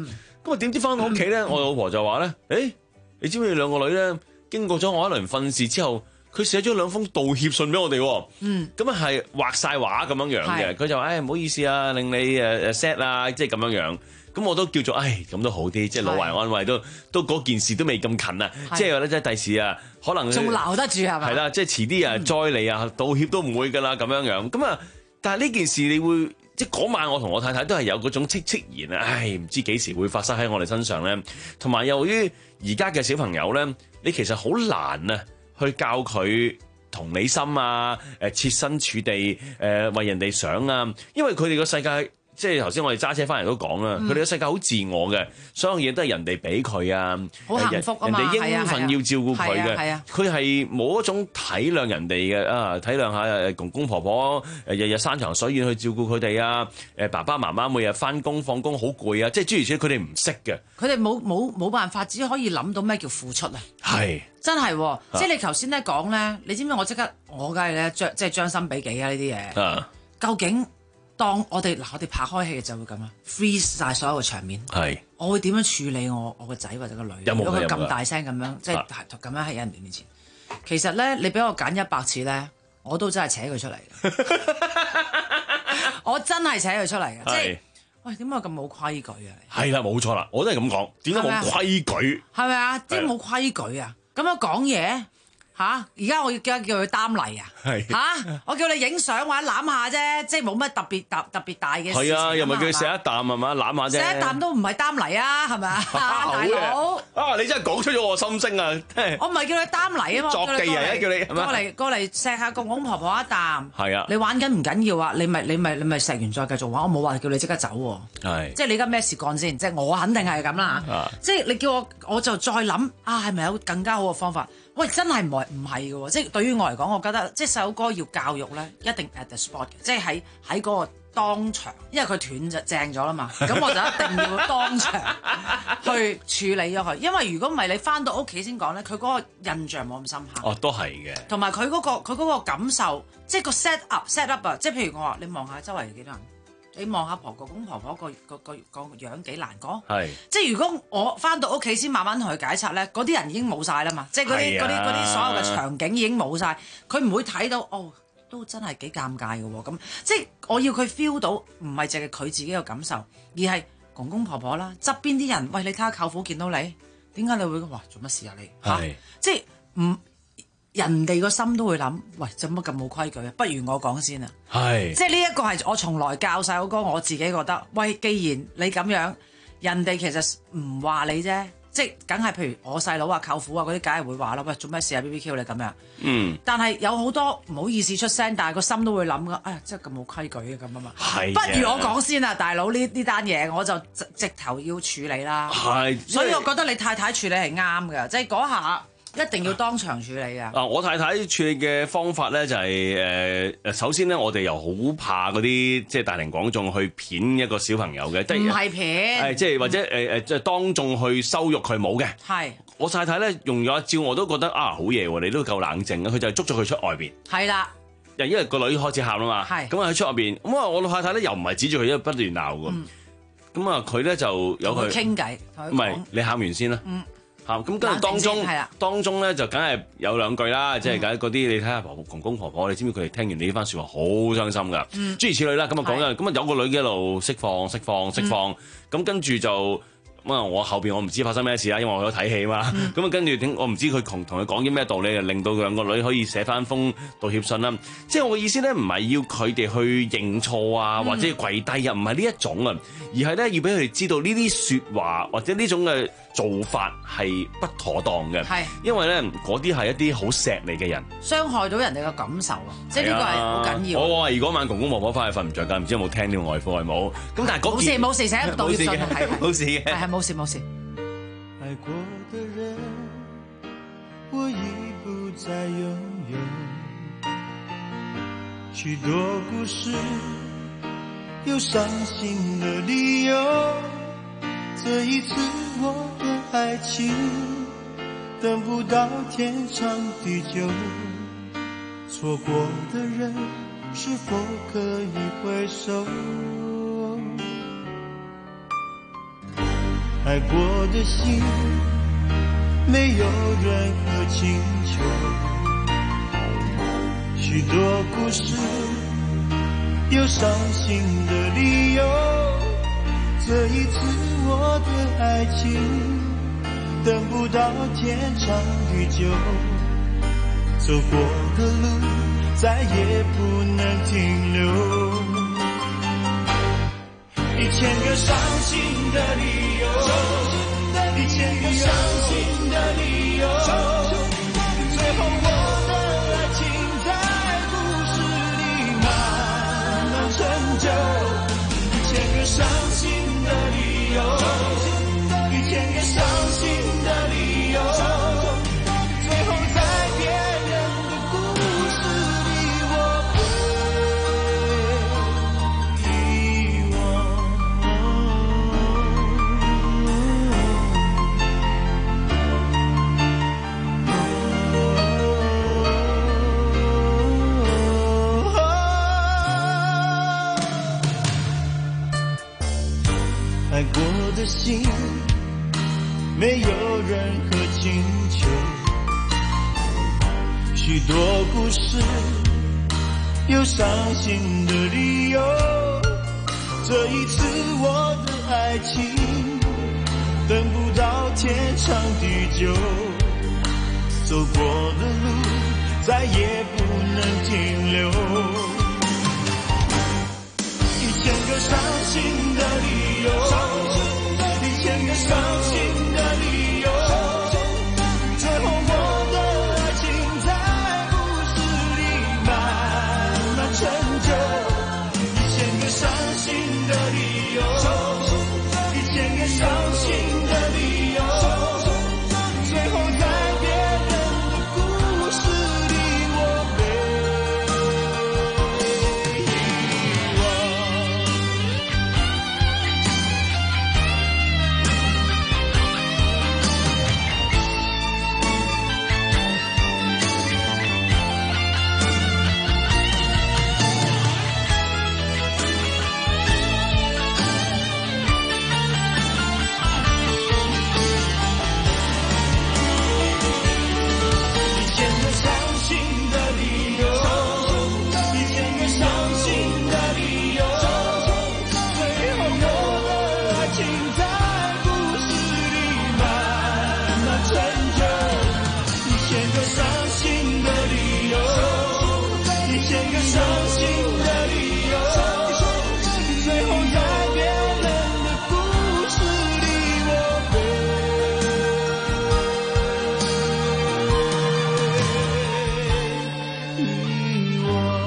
咁啊點知翻到屋企咧，我老婆就話咧，誒，你知唔知你兩個女咧經過咗我一輪訓示之後，佢寫咗兩封道歉信俾我哋。嗯，咁啊係畫晒畫咁樣樣嘅。佢就話誒唔好意思啊，令你誒誒 sad 啊，即係咁樣樣。咁我都叫做，唉，咁都好啲，即係老懷安慰，都都嗰件事都未咁近啊，即係話咧，即係第時啊，可能仲留得住係嘛？ 係啦，即係遲啲啊，再嚟啊，道歉都唔會噶啦，咁樣樣。咁啊，但係呢件事你會，即係嗰晚我同我太太都係有嗰種戚戚然啊，唉，唔知幾時會發生喺我哋身上咧。同埋由於而家嘅小朋友咧，你其實好難啊，去教佢同理心啊，誒，設身處地，誒，為人哋想啊，因為佢哋個世界。即係頭先我哋揸車翻嚟都講啦，佢哋嘅世界好自我嘅，所有嘢都係人哋俾佢啊， 好幸福啊嘛， 人哋應份要照顧佢嘅，佢係冇一種體諒人哋嘅啊，體諒下公公婆婆誒日日山長水遠去照顧佢哋啊，誒爸爸媽媽每日翻工放工好攰啊，即係諸如此類，佢哋唔識嘅， 佢哋冇冇冇辦法，只可以諗到咩叫付出啊， 係真係、啊，即係你頭先咧講咧，你知唔知我即刻我梗係咧將即係將心比己啊呢啲嘢，啊、究竟？當我哋嗱，我哋拍開戲就會咁啊 freeze 晒所有嘅場面。係，我會點樣處理我我個仔或者個女？有冇？如果佢咁大聲咁樣，即係咁樣喺人哋面前，其實咧，你俾我揀一百次咧，我都真係扯佢出嚟嘅。我真係扯佢出嚟嘅，即係喂，點解咁冇規矩啊？ 係啦，冇錯啦，我都係咁講。點解冇規矩？ 係咪啊？即係冇規矩啊？咁樣講嘢。嚇！而家我要叫叫佢擔嚟啊！嚇、啊！我叫你影相或者攬下啫，即係冇乜特別特特別大嘅事。係啊，又唔係叫佢食一啖係嘛，攬下啫。食一啖都唔係擔嚟啊，係咪啊，大佬？啊！ 你真係講出咗我心聲啊！ 我唔係叫你擔嚟啊嘛， 作技啊！叫你過嚟過嚟錫下公公婆婆一啖。 係啊！ 你玩緊唔緊要啊？你咪你咪你咪錫完再繼續玩，我冇話叫你即刻走喎。係。即係你而家咩事幹先？即係我肯定係咁啦。即係你叫我我就再諗啊，係咪有更加好嘅方法？喂，真係唔係唔係嘅喎，即係對於我嚟講，我覺得即係細佬哥要教育咧，一定 at the spot 嘅，即係喺喺嗰個當場，因為佢斷就正咗啦嘛，咁我就一定要當場去處理咗佢，因為如果唔係你翻到屋企先講咧，佢嗰個印象冇咁深刻。 哦，都係嘅。同埋佢嗰個佢嗰個感受，即係個 set up set up 啊，即係譬如我話你望下周圍幾多人。你望下婆公公婆婆個個個個樣幾難講，係即係如果我翻到屋企先慢慢同佢解拆咧，嗰啲人已經冇晒啦嘛，即係嗰啲嗰啲嗰啲所有嘅場景已經冇晒，佢唔會睇到哦，都真係幾尷尬嘅喎，咁即係我要佢 feel 到，唔係淨係佢自己嘅感受，而係公公婆婆啦，側邊啲人，喂，你睇下舅父見到你，點解你會話做乜事啊你？嚇，即係唔。人哋個心都會諗，喂，做乜咁冇規矩啊？不如我講先啊！係，即係呢一個係我從來教細佬哥，我自己覺得，喂，既然你咁樣，人哋其實唔話你啫，即係梗係譬如我細佬啊、舅父啊嗰啲，梗係會話啦，喂，做咩事啊 B B Q 你咁樣？嗯。但係有好多唔好意思出聲，但係個心都會諗噶，哎呀，真係咁冇規矩啊咁啊嘛。係。不如我講先啊，大佬，呢呢單嘢我就直直頭要處理啦。係。所以我覺得你太太處理係啱嘅，即係嗰下。一定要當場處理啊！ 啊，我太太處理嘅方法咧就係誒誒，首先咧我哋又好怕嗰啲即係大庭廣眾去片一個小朋友嘅，即係唔係片， 係即係或者誒誒即係當眾去羞辱佢冇嘅。係我太太咧用咗一招，我都覺得啊好嘢喎，你都夠冷靜啊！佢就係捉咗佢出外邊。係啦，因為個女開始喊啦嘛，咁啊喺出外邊，咁啊我太太咧又唔係指住佢，因為不斷鬧㗎。咁啊佢咧就有佢傾偈，唔係你喊完先啦。嚇咁跟住當中，當中咧就梗係有兩句啦，即係梗嗰啲你睇下婆婆公公婆婆，你知唔知佢哋聽完你呢番説話好傷心㗎？嗯、諸如此類啦，咁啊講緊，咁啊有個女嘅一路釋放、釋放、釋放，咁、嗯、跟住就咁啊我後邊我唔知發生咩事啦，因為我有睇戲嘛，咁啊、嗯、跟住我唔知佢同同佢講啲咩道理，令到兩個女可以寫翻封道歉信啦。即係我嘅意思咧，唔係要佢哋去認錯啊，或者要跪低啊，唔係呢一種啊，而係咧要俾佢哋知道呢啲説話或者呢種嘅做法係不妥當嘅，係因為咧嗰啲係一啲好錫你嘅人，傷害到人哋嘅感受啊！即係呢個係好緊要。我話如果晚公公婆婆翻去瞓唔着覺，唔知有冇聽呢個外父外母咁，但係嗰件冇事冇事，寫道歉信係冇事嘅，係係冇事冇事。愛過的人，我已不再擁有，許多故事有傷心的理由，這一次我的愛情等不到天長地久，錯過的人是否可以回首？愛愛過的心沒有任何請求，許多故事有傷心的理由，這一次我的愛情等不到天長地久，走過的路再也不能停留，一千個傷心的理由，一千個傷心的理由，最後我的愛情在故事裡慢慢成就，一千個傷心的理由，一千個傷心的理由，最後在別人的故事裡我被遺忘。愛過的心沒有任何請求，許多故事有傷心的理由，這一次我的愛情等不到天長地久，走過的路再也不能停留，一千個傷心的理由，一千個傷心的理由，最後我的愛情在故事裡慢慢成就，一千個傷心的理由，一千個傷心的理由，最後在別人的故事裡我被遺忘。一千個傷心的理由，一千個傷心的理由，最後我的愛情在故事裡慢慢成就，一千個傷心的理由，一千個傷心的理由，最後在別人的故事裡我被遺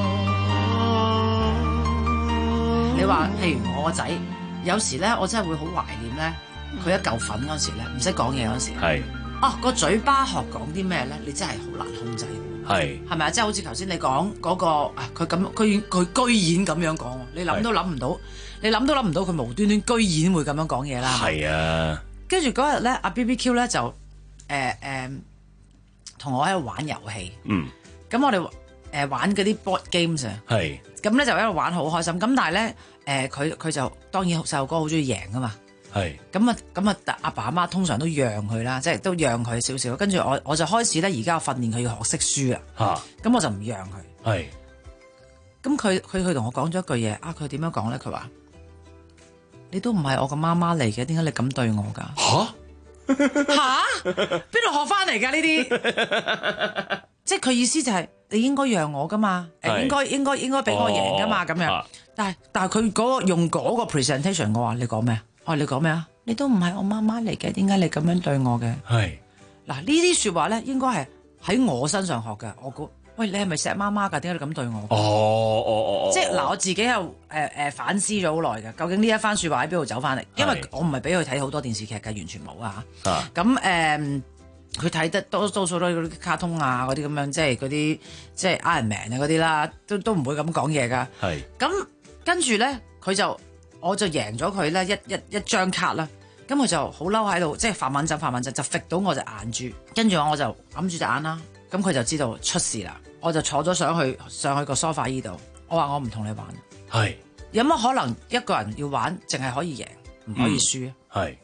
忘。 你話譬如我個仔，有時咧我真係會好懷念咧，佢一嚿粉嗰時咧，唔識講嘢嗰時， 係啊個嘴巴學講啲咩咧，你真係好難控制。 係係咪啊？即係好似頭先你講嗰個啊，佢咁居佢居然咁樣講喎，你諗都諗唔到，你諗都諗唔到佢無端端居然會咁樣講嘢啦。 係啊， 跟住嗰日咧，阿 B B Q 咧就誒誒同我喺度玩遊戲， 嗯， 咁我哋誒玩嗰啲 board games 啊， 係， 咁咧就喺度玩好開心。咁但係咧誒佢佢就當然細路哥好中意贏噶嘛。 係咁啊，咁啊，阿爸阿媽通常都讓佢啦，即係都讓佢少少。跟住我我就開始咧，而家我訓練佢要學識輸啦。嚇！咁我就唔讓佢。 係。 咁佢佢佢同我講咗一句嘢啊！佢點樣講咧？佢話：你都唔係我個媽媽嚟嘅，點解你咁對我㗎？嚇嚇！邊度學翻嚟㗎呢啲？即係佢意思就係你應該讓我㗎嘛，誒應該應該應該俾我贏㗎嘛咁樣。但係但係佢嗰個用嗰個 presentation，我話你講咩啊？我話你講咩啊？你都唔係我媽媽嚟嘅，點解你咁樣對我嘅？ 係嗱呢啲説話咧，應該係喺我身上學嘅。我估，喂，你係咪錫媽媽㗎？點解你咁對我？ 哦哦哦即係嗱，我自己又誒誒反思咗好耐嘅。究竟呢一番説話喺邊度走翻嚟？因為我唔係俾佢睇好多電視劇嘅，完全冇啊。咁誒，佢睇得多多數都嗰啲卡通啊，嗰啲咁樣，即係嗰啲即係 Iron Man 啊嗰啲啦，都都唔會咁講嘢㗎。 係咁跟住咧，佢就。我就贏咗佢咧一一一張卡啦，咁佢就好嬲喺度，即係發敏陣發敏陣就揈到我隻眼珠，跟住我就揞住隻眼啦，咁佢就知道出事啦，我就坐咗上去上去個梳化依度，我話我唔同你玩， 係有乜可能一個人要玩淨係可以贏唔可以輸啊？ 係、嗯、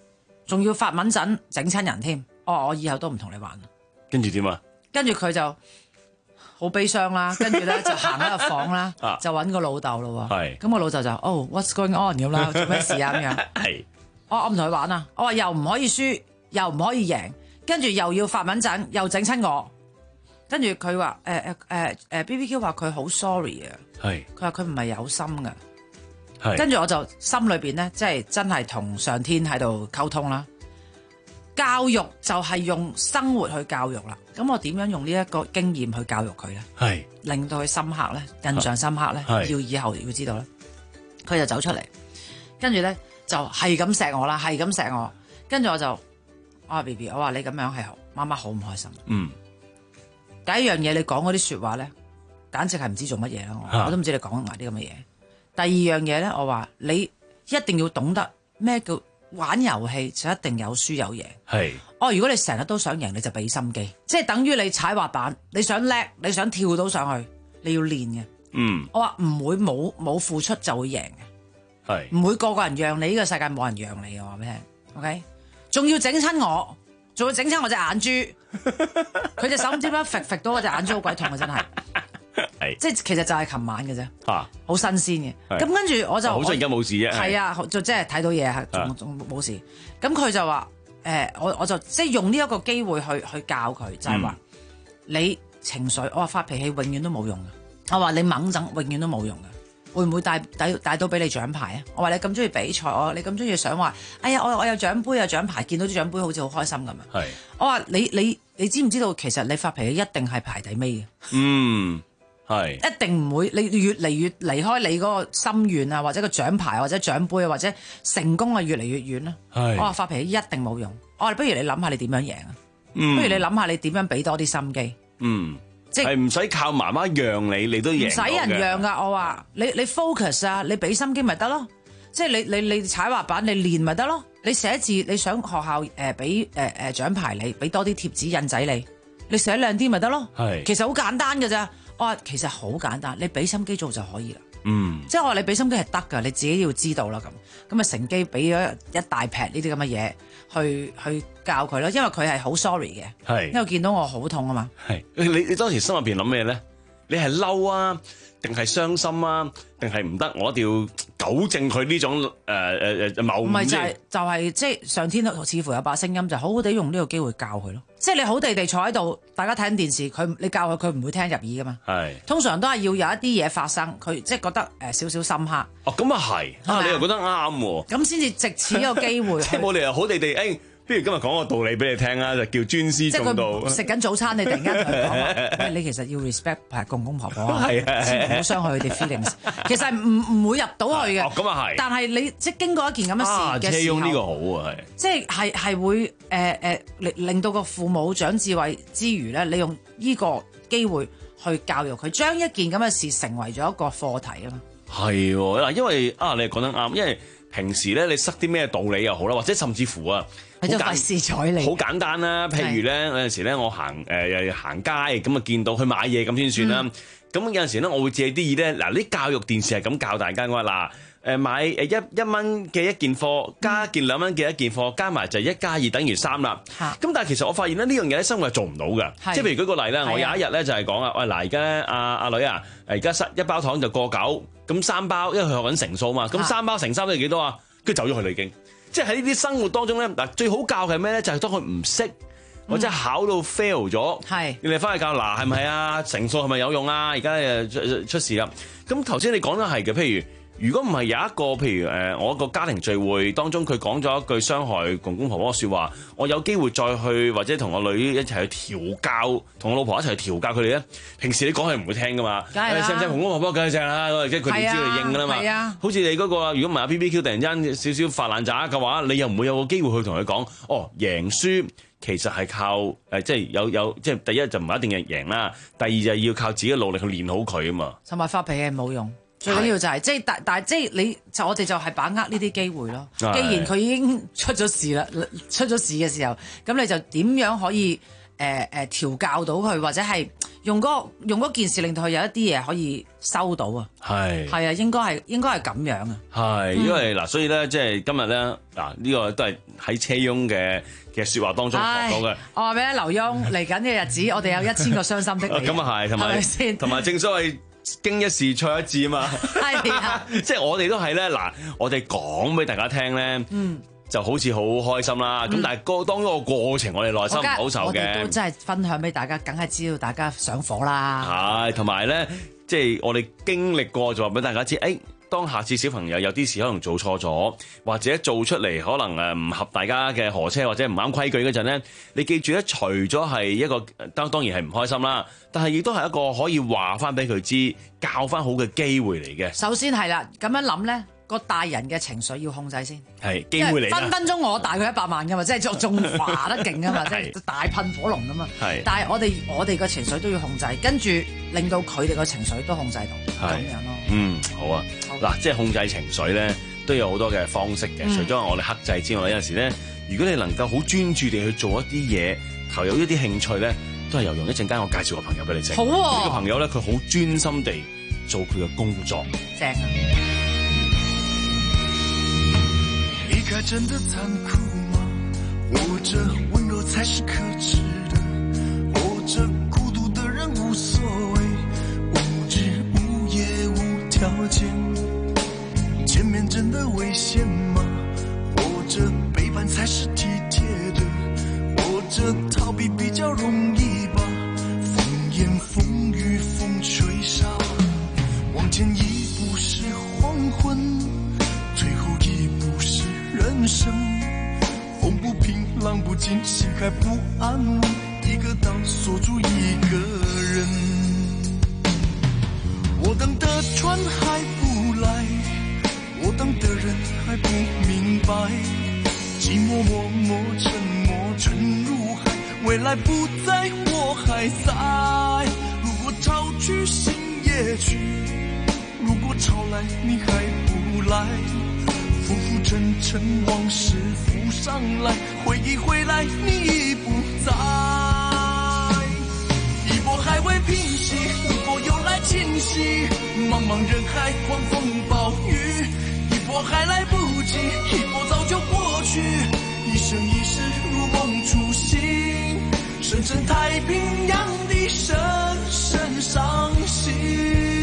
仲要發蚊疹整親人添。哦，我以後都唔同你玩。 跟住點啊？ 跟住佢就好悲傷啦，跟住咧就行喺個房啦， 啊、 就揾個老豆咯喎。 係。 咁個老豆就哦 what's going on 咁啦，做咩事啊咁樣？ 係。 我我唔同佢玩啊！我話又唔可以輸，又唔可以贏，跟住又要發蚊疹，又整親我。跟住佢話誒誒誒誒 B B Q 話佢好 sorry 啊。 係。 佢話佢唔係有心㗎。 係。 跟住我就心裏邊咧，即係真係同上天喺度溝通啦。教育就係用生活去教育啦。咁我點樣用呢一個經驗去教育佢咧？ 係。令到佢深刻咧，印象深刻咧，要以後要知道咧。佢就走出嚟，跟住咧就係咁錫我啦，係咁錫我。跟住我就我話 B B， 我話你咁樣係媽媽好唔開心。嗯。第一樣嘢你講嗰啲説話咧，簡直係唔知做乜嘢啦！我我都唔知你講埋啲咁嘅嘢。第二樣嘢咧，我話你一定要懂得咩叫玩遊戲就一定有輸有贏。係。哦，如果你成日都想贏，你就俾心機，即係等於你踩滑板，你想叻，你想跳到上去，你要練嘅。嗯。我話唔會冇冇付出就會贏嘅。係。唔會個個人讓你，呢個世界冇人讓你嘅，話俾你聽。OK。仲要整親我，仲要整親我隻眼珠，佢隻手唔知點樣揈揈到我隻眼珠好鬼痛啊！真係。係，即係其實就係琴晚嘅啫，嚇，好新鮮嘅。咁跟住我就好彩而家冇事啫。係啊，就即係睇到嘢係仲仲冇事。咁佢就話誒，我我就即係用呢一個機會去去教佢，就係話你情緒，我話發脾氣永遠都冇用嘅。我話你猛整永遠都冇用嘅。會唔會帶帶帶到俾你獎牌啊？我話你咁中意比賽，我你咁中意想話，哎呀，我我有獎杯有獎牌，見到啲獎杯好似好開心咁啊！係，我話你你你知唔知道其實你發脾氣一定係排第尾嘅？嗯。係一定唔會，你越嚟越離開你嗰個心願啊，或者個獎牌，或者獎杯啊，或者成功啊，越嚟越遠啦。係，我話發脾氣一定冇用。我話不如你諗下你點樣贏啊？嗯，不如你諗下你點樣俾多啲心機。嗯，即係唔使靠媽媽讓你，你都贏。唔使人讓噶，我話你你 focus 啊，你俾心機咪得咯。即係你你你踩滑板，你練咪得咯。你寫字，你想學校誒俾誒誒獎牌你，俾多啲貼紙印仔你，你寫靚啲咪得咯。係，其實好簡單噶咋。我話其實好簡單，你俾心機做就可以啦。嗯，即係我話你俾心機係得㗎，你自己要知道啦咁。咁啊乘機俾咗一大劈呢啲咁嘅嘢去去教佢咯，因為佢係好 sorry 嘅。係，因為見到我好痛啊嘛。係，你你當時心入邊諗咩咧？你係嬲啊，定係傷心啊，定係唔得？我一定要糾正佢呢種誒誒誒謬誤。唔係就係就係即係上天似乎有把聲音，就好好地用呢個機會教佢咯。即係你好地地坐喺度，大家睇緊電視，佢你教佢，佢唔會聽入耳噶嘛。係，通常都係要有一啲嘢發生，佢即係覺得誒少少深刻。哦，咁啊係，啊你又覺得啱喎。咁先至藉此一個機會。即係冇理由好地地誒。不如今日講個道理俾你聽啦，就叫尊師重道。食緊早餐，你突然間同佢講話，你其實要 respect 係公公婆婆啊，千祈唔好傷害佢哋 feelings。其實唔唔會入到去嘅。哦，咁啊係。但係你即係經過一件咁嘅事嘅時候，啊，車翁呢個好啊，係。即係係係會誒誒令令到個父母長智慧之餘咧，你用呢個機會去教育佢，將一件咁嘅事成為咗一個課題啊嘛。係嗱，因為啊，你係講得啱，因為平時咧你塞啲咩道理又好啦，或者甚至乎啊。好簡好簡單啦，譬如咧有陣時咧我行誒、呃、行街咁啊見到去買嘢咁先算啦。咁、嗯、有陣時咧我會借啲意咧，嗱啲教育電視係咁教大家嘅話，嗱誒買誒一一蚊嘅一件貨，加一件兩蚊嘅一件貨，加埋就一加二等於三啦。咁、嗯、但係其實我發現咧呢樣嘢喺生活係做唔到嘅，即係譬如舉個例咧，我有一日咧就係講啊，喂嗱而家咧阿阿女啊，而家塞一包糖就過九，咁三包因為佢學緊乘數嘛，咁三包乘三都係幾多啊？跟住走咗去啦已經。即係喺呢啲生活當中咧，嗱最好教嘅係咩咧？就係、是、當佢唔識或者考到 fail 咗，係、嗯、你哋翻去教嗱係咪啊？乘數係咪有用啊？而家誒出事啦！咁頭先你講得係嘅，譬如如果唔係有一個譬如誒我一個家庭聚會當中佢講咗一句傷害公公婆婆嘅説話，我有機會再去或者同我女一齊去調教，同我老婆一齊去調教佢哋咧。平時你講係唔會聽噶嘛，梗係啦，聲聲公公婆婆梗係聲啦，即係佢哋知道你應噶啦嘛。係啊，好似你嗰個如果唔係阿 B B Q 突然間少少發爛渣嘅話，你又唔會有個機會去同佢講，哦贏輸其實係靠誒即係有有即係第一就唔係一定係贏啦，第二就係要靠自己嘅努力去練好佢啊嘛。同埋發脾氣係冇用。最緊要就係、是、即係但但係即係你就我哋就係把握呢啲機會咯。既然佢已經出咗事啦，出咗事嘅時候，咁你就點樣可以誒誒誒調教到佢，或者係用嗰用嗰件事令到佢有一啲嘢可以收到啊。 係係啊，應該係應該係咁樣啊。 係，因為嗱、嗯，所以咧，即係今日咧，嗱呢個都係喺車翁嘅嘅説話當中講到嘅。 我話俾你，劉翁嚟緊嘅日子，我哋有一千個傷心的你。 咁啊係，同埋先，同埋正所謂經一事錯一字啊嘛。係啊，即係我哋都係咧，嗱，我哋講俾大家聽咧。嗯。就好似好開心啦，咁、嗯、但係個當個過程，我哋內心唔好受嘅。我哋都真係分享俾大家，梗係知道大家上火啦。 係，同埋咧，即係我哋經歷過，就話俾大家知，誒、哎，當下次小朋友有啲事可能做錯咗，或者做出嚟可能誒唔合大家嘅河車，或者唔啱規矩嗰陣咧，你記住咧，除咗係一個當當然係唔開心啦，但係亦都係一個可以話翻俾佢知，教翻好嘅機會嚟嘅。 首先係啦，咁樣諗咧。個大人嘅情緒要控制先， 係機會嚟啦。 分分鐘我大佢一百萬噶嘛，即係仲仲華得勁噶嘛，即係大噴火龍噶嘛。係，但係我哋我哋個情緒都要控制，跟住令到佢哋個情緒都控制到，咁樣咯。 嗯，好啊。嗱，即係控制情緒咧，都有好多嘅方式嘅。除咗我哋克制之外，有陣時咧，如果你能夠好專注地去做一啲嘢，投入一啲興趣咧，都係有用。一陣間我介紹個朋友俾你識。好啊。呢個朋友咧，佢好專心地做佢嘅工作。 正啊！ 離開真的殘酷嗎？或者溫柔才是可恥的？或者孤獨的人無所謂，無日無夜無條件？見面真的危險嗎？或者背叛才是體貼的？或者逃避比較容易吧？風言風語風吹沙，往前一步是黃昏，最後一步是人生，風不平浪不靜，心還不安穩，一個島鎖住一個人。我等的船還不來，我等的人還不明白，寂寞默默沉默沉入海，未來不在我還在。如果潮去心也去，如果潮來你還不來，浮浮沉沉往事浮上來，回憶回來你已不在。一波還未平息，一波又來侵襲，茫茫人海狂風暴雨，一波還來不及，一波早就過去，一生一世如夢初醒，深深太平洋的深深傷心。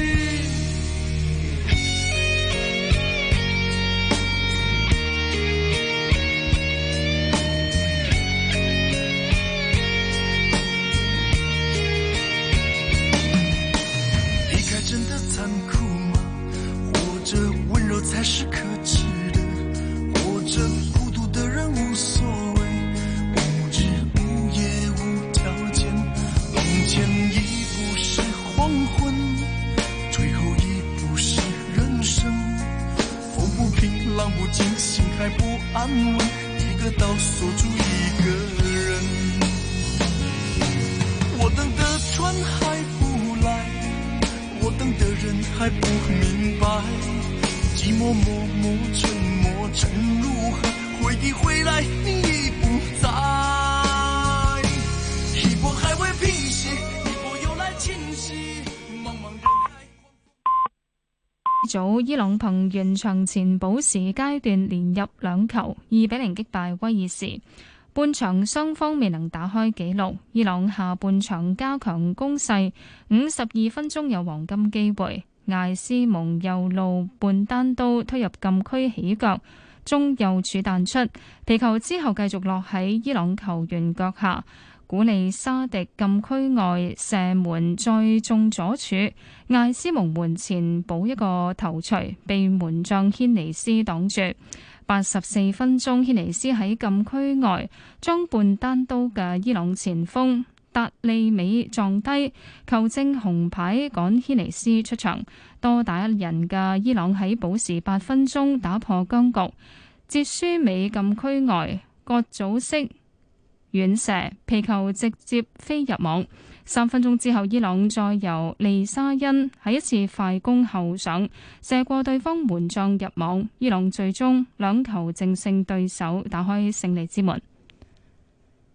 才是可恥的，或者孤獨的人無所謂，無日無夜無條件，往前一步是黃昏，最後一步是人生，風不平浪不靜，心還不安穩，一個島鎖住一個人。我等的船還不來，我等的人還不明白，寂寞默默沉默沉入海，回憶回來你已不在，一波還未平息，一波又來侵襲，茫茫人海。 組伊朗憑完場前補時階段連入兩球，二比零擊敗威爾士。半場雙方未能打開紀錄，伊朗下半場加強攻勢，五十二分鐘有黃金機會。艾斯蒙右路半單刀推入禁區起腳，中右柱彈出，皮球之後繼續落喺伊朗球員腳下。古利沙迪禁區外射門再中左柱，艾斯蒙門前補一個頭槌，被門將軒尼斯擋住。八十四分鐘，軒尼斯喺禁區外將半單刀嘅伊朗前鋒達利美撞低，球證紅牌趕軒尼斯出場。多打一人嘅伊朗喺補時八分鐘打破僵局，哲舒美禁區外葛祖色遠射，皮球直接飛入網。三分鐘之後，伊朗再由利沙恩喺一次快攻後上射過對方門將入網，伊朗最終兩球淨勝對手，打開勝利之門。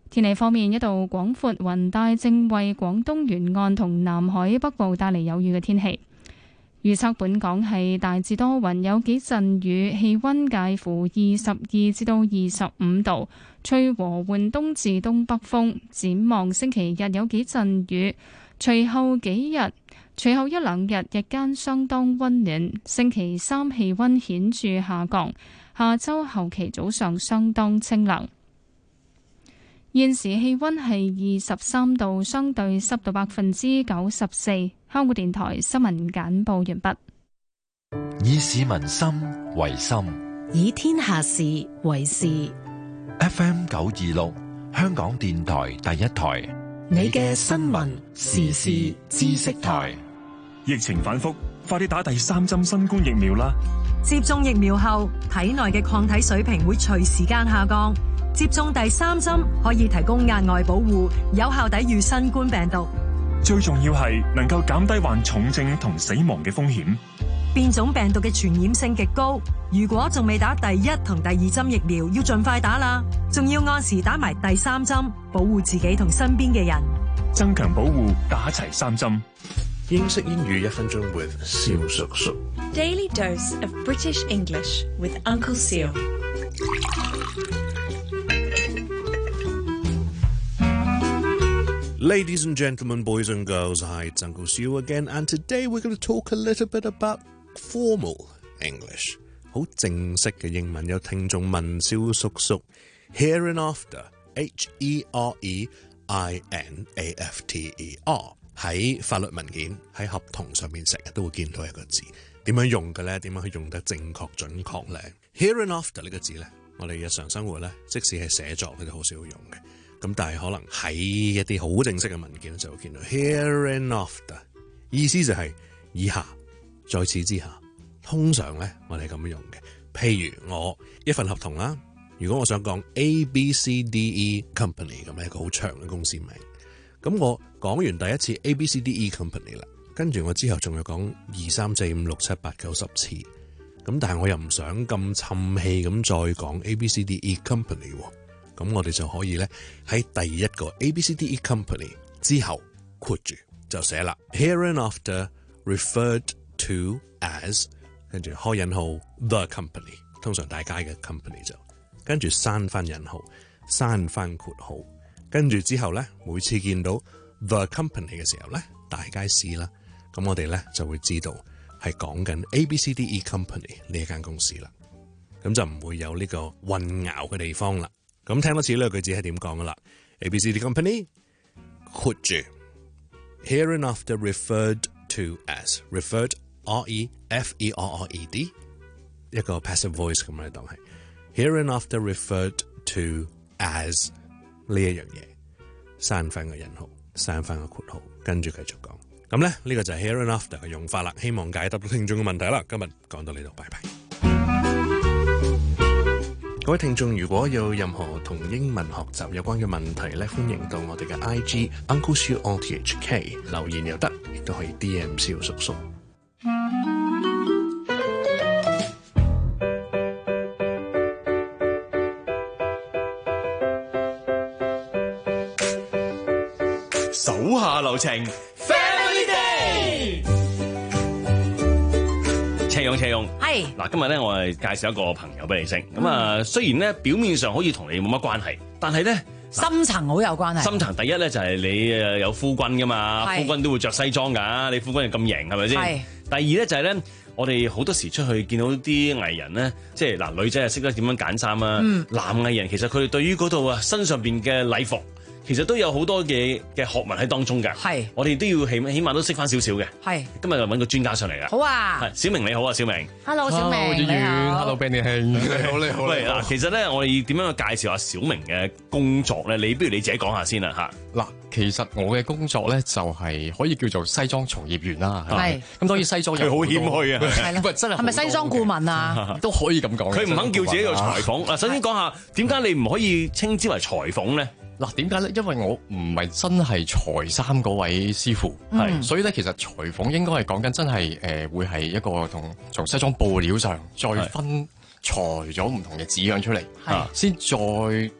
天氣方面，一道廣闊雲帶正為廣東沿岸同南海北部帶嚟有雨嘅天氣。預測本港係大致多雲，有幾陣雨，氣溫介乎二十二至到二十五度，吹和緩東至東北風。展望星期日有幾陣雨，隨後幾日，隨後一兩日日間相當溫暖。星期三氣溫顯著下降，下周後期早上相當清涼。現時氣溫係二十三度，相對濕度百分之九十四。香港電台新聞簡報完畢。 以市民心為心， 以天下事為事。 F M 九二六，香港電台第一台， 你嘅新聞時事知識台。 疫情反覆，快啲打第三針新冠疫苗啦！ 接種疫苗後，體內嘅抗體水平會隨時間下降。接種第三針可以提供額外保護，有效抵禦新冠病毒。 最重要係能夠減低患重症同死亡嘅風險。 變種病毒嘅傳染性極高，如果仲未打第一同第二針疫苗，要盡快打啦。仲要按時打埋第三針，保護自己同身邊嘅人。 增強保護，打齊三針。 英式英語一分鐘 with 蕭叔叔。 Daily dose of British English with Uncle Seal。 Ladies and gentlemen, boys and girls, hi, it's Uncle Sue again, and today we're going to talk a little bit about formal English. 好正式嘅英文，有聽眾問蕭叔叔 hereinafter, H E R E I N A F T E R 喺法律文件喺合同上面成日都會見到一個字，點樣用嘅咧？點樣去用得正確準確咧 ？hereinafter 呢個字咧，我哋日常生活咧，即使係寫作，佢都好少用嘅。咁但係可能喺一啲好正式嘅文件就會見到 hereinafter， 意思就係以下，在此之下。通常咧我哋咁樣用嘅，譬如我一份合同啦，如果我想講 A B C D E Company 咁係一個好長嘅公司名，咁我講完第一次 A B C D E Company 啦，跟住我之後仲要講二三四五六七八九十次，咁但係我又唔想咁沉氣咁再講 A B C D E Company 喎。咁我哋就可以咧喺第一個 A B C D E Company 之後括住就寫啦 hereinafter referred to as 跟住開引號 the company， 通常大家嘅 company 就跟住閂翻引號，閂翻括號，跟住之後咧每次見到 the company 嘅時候咧大街市啦，咁我哋咧就會知道係講緊 A B C D E Company 呢一間公司啦，咁就唔會有呢個混淆嘅地方啦。咁聽多次呢個句子係點講噶啦 ？A B C D Company 括住 hereinafter referred to as referred R E F E R R E D 一個 passive voice 咁嚟當係 hereinafter referred to as 呢一樣嘢，刪翻個引號，刪翻個括號，跟住繼續講。咁咧呢、呢個就係 hereinafter 嘅用法啦。希望解答到聽眾嘅問題啦。今日講到呢度，拜拜。各位聽眾，如果有任何同英文學習有關嘅問題咧，歡迎到我哋嘅 I G Uncle Siu R T H K 留言又得，亦都可以 D M 蕭叔叔。 手下留情 ，Family Day。 車勇車勇， 係嗱，今日咧我係介紹一個朋友俾你識。咁啊，雖然咧表面上好似同你冇乜關係，但係咧深層好有關係。 深層第一咧就係你誒有夫君噶嘛，夫君都會着西裝㗎，你夫君又咁型係咪先？係。第二咧就係咧，我哋好多時出去見到啲藝人咧，即係嗱女仔係識得點樣揀衫啊，嗯、男藝人其實佢哋對於嗰度啊身上邊嘅禮服。其實都有好多嘅嘅學問喺當中㗎，係我哋都要起起碼都識翻少少嘅。係今日就揾個專家上嚟啦。 好啊， 係小明你好啊，小明。 Hello， 小明。 你好。Hello，Benny 兄。你好，你好。 喂嗱，其實咧，我哋點樣去介紹下小明嘅工作咧？你不如你自己講下先啦嚇。 嗱，其實我嘅工作咧就係可以叫做西裝從業員啦。係。咁當然西裝佢好謙虛啊。 係啦。真係。係咪西裝顧問啊？ 都可以咁講。 佢唔肯叫自己做裁縫。嗱，首先講下點解你唔可以稱之為裁縫咧？ 嗱，點解咧？因為我唔係真係裁衫嗰位師傅，係、嗯，所以咧其實裁縫應該係講緊真係誒、呃、會係一個同從西裝布料上再分裁咗唔同嘅紙樣出嚟，係，先再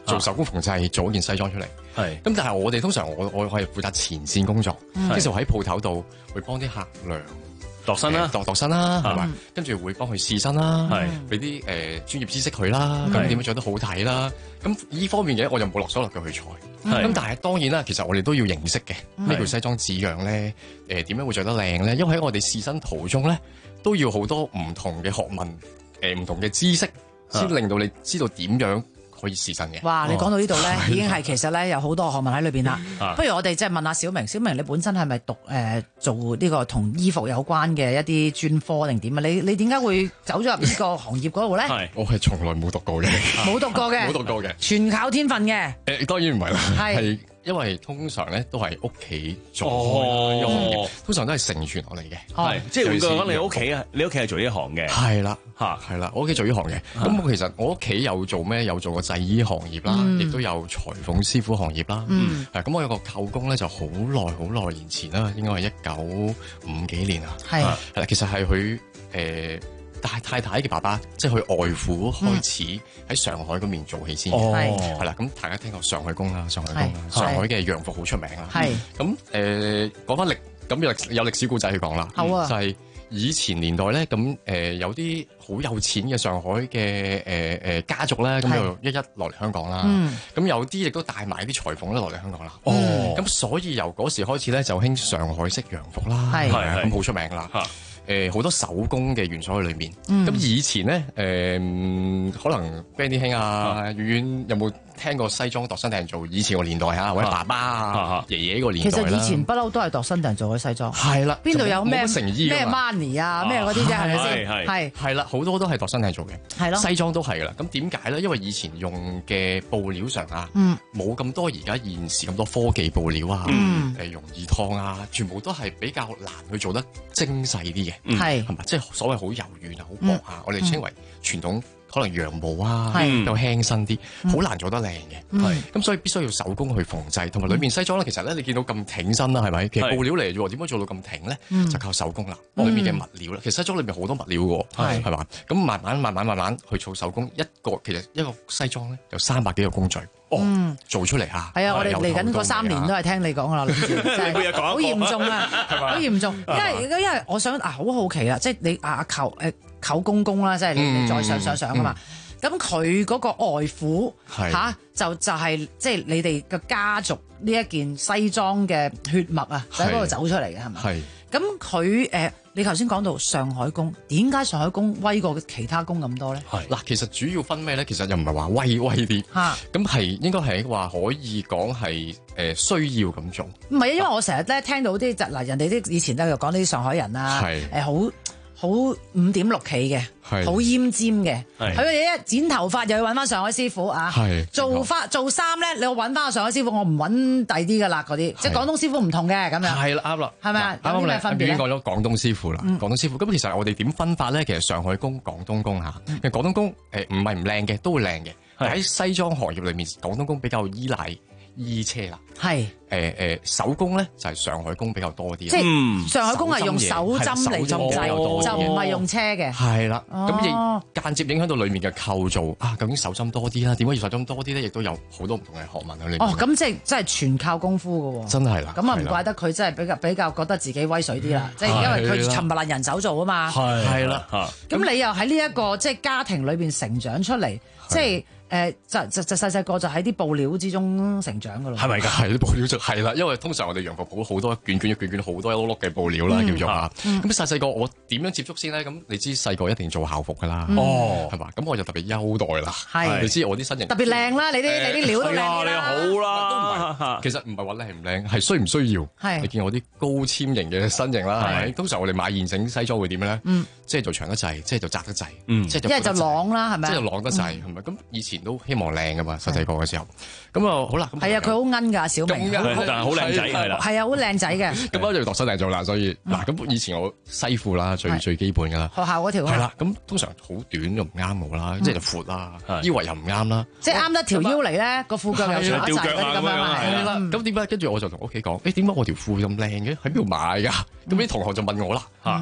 做手工縫製，做一件西裝出嚟。 係。 咁但係我哋通常我我我係負責前線工作，即係喺鋪頭度會幫啲客量。 度身啦， 度度身啦，係嘛？跟住會幫佢試身啦，俾啲誒專業知識佢啦，咁點樣做得好睇啦？咁呢方面嘅我就冇落手落腳去裁。咁但係當然啦，其實我哋都要認識嘅呢條西裝字樣咧，誒點樣會着得靚咧？因為喺我哋試身途中咧，都要好多唔同嘅學問，誒唔同嘅知識，先令到你知道點樣可以試身嘅。 哇！你講到呢度咧，已經係其實咧有好多學問喺裏邊啦。不如我哋即係問下小明，小明你本身係咪讀誒做呢個同衣服有關嘅一啲專科定點啊？你你點解會走咗入呢個行業嗰度咧？ 係，我係從來冇讀過嘅， 冇讀過嘅， 冇讀過嘅， 全靠天分嘅。 誒當然唔係啦， 係。 因為通常咧都係屋企做開呢個行業，通常都係承傳落嚟嘅。 係，即係換句講，你屋企啊，你屋企係做呢行嘅。 係啦，嚇係啦，我屋企做呢行嘅。咁我其實我屋企有做咩？有做過製衣行業啦，亦都有裁縫師傅行業啦。嗯，係咁，我有個舅公咧，就好耐好耐年前啦，應該係一九五幾年啊。係係啦，其實係佢誒。但係太太嘅爸爸，即係佢外父開始喺上海嗰邊做起先，係係啦。咁大家聽過上海工啦，上海工啦，上海嘅洋服好出名啦。係咁誒，講翻歷咁有有歷史故仔去講啦。好啊，就係以前年代咧，咁誒有啲好有錢嘅上海嘅誒誒家族咧，咁就一一落嚟香港啦。咁有啲亦都帶埋啲裁縫咧落嚟香港啦。哦，咁所以由嗰時開始咧，就興上海式洋服啦。係係咁好出名㗎啦。誒好、呃、多手工嘅元素喺裏面，咁、嗯、以前咧誒、呃、可能 Benny 兄啊、遠遠有冇聽過西裝度身訂做？以前個年代嚇，或者爸爸啊、爺爺個年代啦。其實以前不嬲都係度身訂做嘅西裝。係啦，邊度有咩咩 money 啊咩嗰啲啫？係咪先？係係啦，好多都係度身訂做嘅。係咯，西裝都係噶啦。咁點解咧？因為以前用嘅布料上啊，冇咁、嗯、多而家現時咁多科技布料啊，誒、嗯、容易燙啊，全部都係比較難去做得精細啲嘅。係係嘛，即係所謂好柔軟啊，好薄啊，嗯、我哋稱為傳統。可能羊毛啊，又輕身啲，好難做得靚嘅。係咁，所以必須要手工去縫製，同埋裏面西裝咧，其實咧你見到咁挺身啦，係咪？其實布料嚟啫喎，點樣做到咁挺咧？就靠手工啦，裏面嘅物料啦。其實西裝裏面好多物料嘅，係係嘛？咁慢慢慢慢慢慢去做手工，一個其實一個西裝咧有三百幾個工序，哦，做出嚟嚇。係啊，我哋嚟緊嗰三年都係聽你講噶啦，真係好嚴重啊，好嚴重。因為因為我想啊，好好奇啦，即係你阿舅誒。舅公公啦，即係你再上上上啊嘛，咁佢嗰個外父嚇是、啊、就就係、是、即係你哋嘅家族呢一件西裝嘅血脈啊，就喺嗰度走出嚟嘅係咪？係。咁佢誒，你頭先講到上海工，點解上海工威過其他工咁多咧？係嗱，其實主要分咩咧？其實又唔係話威威啲嚇，咁係應該係話可以講係誒需要咁做。唔係，因為我成日咧聽到啲就嗱，人哋啲以前都有講啲上海人啊，誒好是。好五點六企嘅，好奄尖嘅，佢哋一剪頭髮又要揾翻上海師傅啊，做髮做衫咧，你要揾翻個上海師傅，我唔揾第啲噶啦嗰啲，即係廣東師傅唔同嘅咁樣。係啦，啱啦，係咪啊？有啲咩分別咧？已經講咗廣東師傅啦，廣東師傅。咁其實我哋點分法咧？其實上海工、廣東工嚇，其實廣東工誒唔係唔靚嘅，都會靚嘅。喺西裝行業裏面，廣東工比較依賴衣車啦，係誒誒手工咧就係上海工比較多啲，即係上海工係用手針嚟做製，就唔係用車嘅。係啦，咁亦間接影響到裡面嘅構造啊。究竟手針多啲啦？點解要手針多啲咧？亦都有好多唔同嘅學問喺裏面。哦，咁即係真係全靠功夫嘅喎。真係啦，咁啊唔怪得佢真係比較比較覺得自己威水啲啦，即係因為佢尋物難人手做啊嘛。係係啦，咁你又喺呢一個即係家庭裏邊成長出嚟，即係。誒就就就細細個就喺啲布料之中成長㗎咯，係咪㗎？係啲布料就係啦，因為通常我哋洋服鋪好多卷卷一卷卷好多一碌碌嘅布料啦，叫做啊。咁細細個我點樣接觸先咧？咁你知細個一定做校服㗎啦，哦，係嘛？咁我就特別優待啦，係你知我啲身形特別靚啦，你啲你啲料都靚啦，你好啦，都唔係，其實唔係話靚唔靚，係需唔需要？係你見我啲高纖型嘅身形啦，係咪？通常我哋買現成西裝會點咧？嗯，即係做長得滯，即係做窄得滯，嗯，即係一係就朗啦，係咪？即係朗得滯，係咪？咁以前都希望靚噶嘛，細細個嘅時候，咁啊好啦，係啊，佢好奀噶小明，但係好靚仔係啦，係啊，好靚仔嘅。咁我就度身訂做啦，所以嗱，咁以前我西褲啦，最最基本噶啦，學校嗰條係啦，咁通常好短又唔啱我啦，即係就闊啦，腰圍又唔啱啦，即係啱得條腰嚟咧，個褲腳又長一齊嗰啲咁樣係啦。咁點解？跟住我就同屋企講，誒點解我條褲咁靚嘅？喺邊度買㗎？咁啲同學就問我啦，嚇，喂。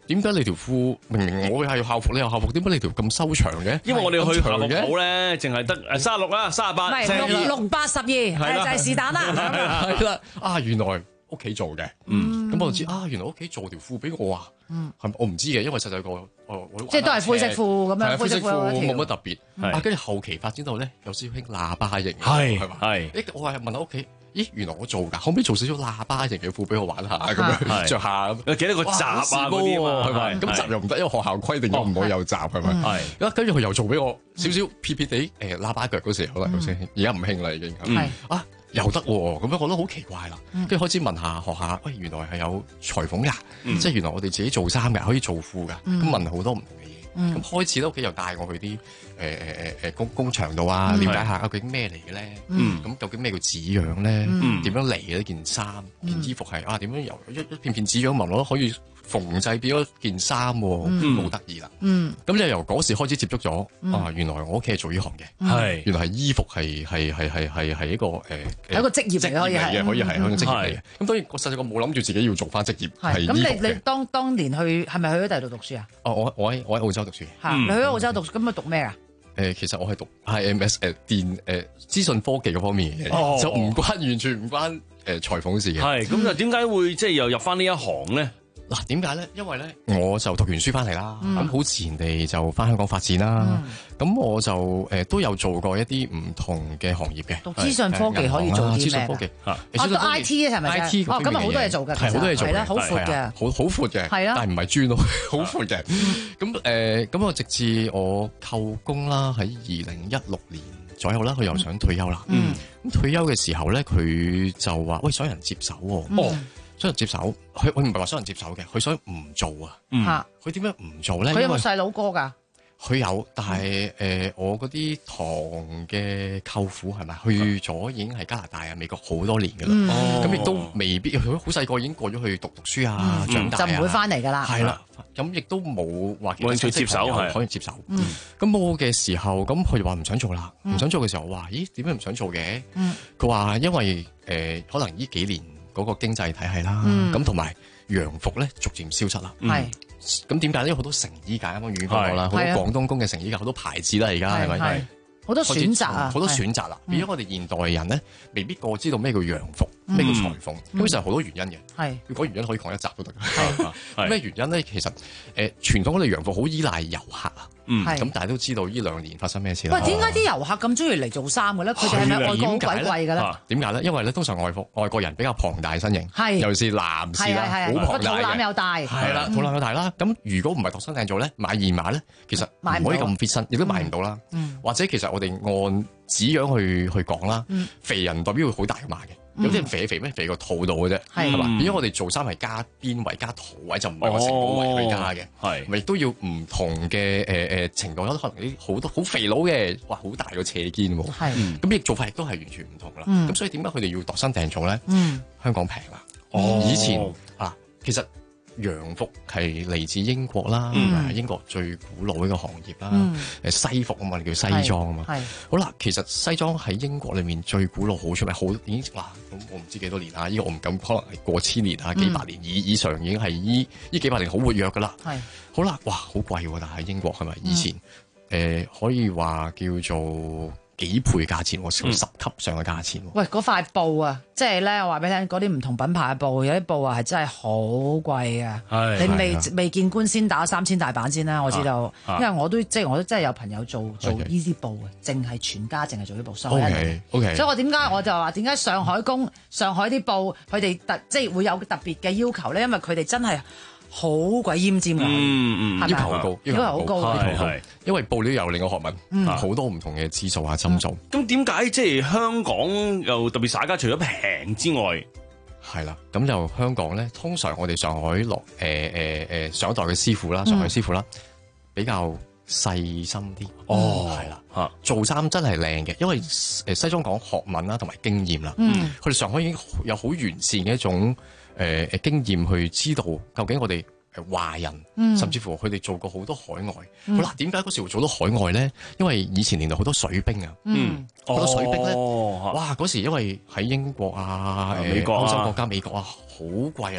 點解你條褲明明我係校服，你有校服，點解你條咁收長嘅？ 因為我哋去校服鋪咧，淨係得誒三十六啦，三十八， 唔係六六八十二，係就係是但啦。 係啦，啊原來屋企做嘅，嗯，咁我就知啊，原來屋企做條褲俾我啊，嗯，係咪我唔知嘅，因為細細個我我即係都係灰色褲咁樣， 灰色褲冇乜特別，啊，跟住後期發展到咧有少少興喇叭型， 係係嘛， 係， 誒我係問下屋企。咦，原來我做㗎，可唔可以做少少喇叭型嘅褲俾我玩下咁樣着下咁？ 有幾多個閘啊嗰啲啊？係咪？ 咁閘又唔得，因為學校規定咗唔可以有閘係咪？係。跟住佢又做俾我少少撇撇地誒喇叭腳嗰時，可能有先，而家唔興啦已經。係啊，又得喎，咁樣覺得好奇怪啦。跟住開始問下學下，喂，原來係有裁縫㗎，即係原來我哋自己做衫㗎，可以做褲㗎。咁問好多唔同嘅嘢。咁開始咧，屋企又帶我去啲誒誒誒誒工工場度啊，了解下究竟咩嚟嘅咧？咁究竟咩叫紙樣咧？點樣嚟嘅呢件衫、件衣服係啊？點樣由一一片片紙樣紋落可以縫製變咗件衫喎？好得意啦！咁就由嗰時開始接觸咗啊！原來我屋企係做呢行嘅，係原來係衣服係係係係係係一個誒係一個職業嚟嘅，可以係可以係一個職業嚟嘅。咁當然我細細個冇諗住自己要做翻職業係。 咁你你當當年去係咪去咗第二度讀書啊？ 哦，我我喺我喺澳洲讀書。 嚇！你去咗澳洲讀，咁啊讀咩啊？ 誒，其實我係讀 I M S 誒電誒資訊科技嗰方面嘅，就唔關完全唔關誒裁縫事嘅。 係咁就點解會即係又入翻呢一行咧？ 嗱，點解咧？因為咧，我就讀完書翻嚟啦，咁好自然地就翻香港發展啦。咁我就誒都有做過一啲唔同嘅行業嘅。 讀資訊科技可以做啲咩？ 資訊科技啊，讀 I T 係咪 ？I T 哦，咁啊好多嘢做嘅， 係好多嘢做嘅， 好闊嘅， 好好闊嘅，係啦，但係唔係專咯，好闊嘅。咁誒，咁我直至我舅公啦，喺二零一六年左右啦，佢又想退休啦。咁退休嘅時候咧，佢就話：喂，想人接手喎。想人接手，佢佢唔係話想人接手嘅，佢想唔做啊。嗯，佢點解唔做咧？ 佢有冇細佬哥㗎？ 佢有，但係誒、呃，我嗰啲堂嘅舅父係咪去咗已經係加拿大啊、美國好多年㗎啦。咁亦、嗯、都未必，佢好細個已經過咗去讀讀書啊、嗯、長大啊， 就唔會翻嚟㗎啦。 係啦，咁亦都冇話冇人去接手，係可以接手。咁我嘅時候，咁佢就話唔想做啦，唔、嗯、想做嘅時候，我話咦點解唔想做嘅？佢話、嗯、因為誒、呃、可能呢幾年嗰個經濟體系啦，咁同埋洋服咧逐漸消失啦。係、嗯。咁點解咧？好多成衣架啱啱語講過啦，好多廣東工嘅成衣架，好多牌子啦，而家係咪？係好多選擇啊， 好多選擇啦。變咗我哋現代人咧，未必個個知道咩叫洋服，咩叫裁縫。咁其實好多原因嘅。係要講原因可以講一集都得。係咩原因咧？其實誒傳統我哋洋服好依賴遊客啊。嗯。咁大家都知道呢兩年發生咩事啦。喂，點解啲遊客咁中意嚟做衫嘅咧？佢哋係咪外國好鬼貴嘅咧？點解咧？因為咧通常外服外國人比較龐大身形，尤其是男士啦，好龐大嘅。個肚腩又大。係啦，肚腩又大啦。咁如果唔係度身訂做咧，買二碼咧，其實唔可以咁 fit 身，亦都買唔到啦。或者其實我哋按紙樣去去講啦，肥人代表會好大碼嘅。有啲人肥肥咩？肥個肚度嘅啫，係嘛？變咗我哋做衫係加邊圍加肚位，就唔係話成個圍去加嘅，係咪亦都要唔同嘅誒誒程度？有可能啲好多好肥佬嘅，哇，好大個斜肩喎，係咁亦做法亦都係完全唔同啦。咁所以點解佢哋要度身訂做咧？香港平啦，以前啊，其實。洋服係嚟自英國啦，嗯、英國最古老一個行業啦。誒、嗯、西服啊嘛，你叫西裝啊嘛。好啦，其實西裝喺英國裏面最古老好出名，好已經哇，咁我唔知幾多年啦。呢、這個我唔敢，可能係過千年啊，幾百年以、嗯、以上已經係依依幾百年好活躍噶啦。係好啦，哇，好貴喎！但係英國係咪以前誒、嗯呃、可以話叫做？幾倍價錢，十級上嘅價錢。 喂，嗰塊布啊，即係咧，我話俾你聽，嗰啲唔同品牌嘅布，有啲布啊係真係好貴啊！你未未見官先打三千大板先啦，我知道，因為我都即係我都真係有朋友做做呢啲布嘅，淨係全家淨係做呢布，所以 OK，所以我點解我就話點解上海工上海啲布佢哋特即係會有特別嘅要求咧？因為佢哋真係。好鬼奄尖㗎， 嗯嗯，要求好高， 要求好高， 係係，因為布料有另一個學問，好多唔同嘅支數啊、針數。 咁點解即係香港又特別耍家？除咗平之外， 係啦，咁就香港咧，通常我哋上海落誒誒誒上一代嘅師傅啦，上海師傅啦，比較細心啲。哦，係啦，嚇做衫真係靚嘅，因為誒西裝講學問啦，同埋經驗啦。嗯，佢哋上海已經有好完善嘅一種。誒誒、呃、經驗去知道究竟我哋誒華人，嗯、甚至乎佢哋做過好多海外。嗯、好啦，點解嗰時會做到海外咧？因為以前年代好多水兵啊，嗯，好多水兵咧，哦、哇！嗰時因為喺英國啊、美國、歐洲國家、美國啊，好貴啦。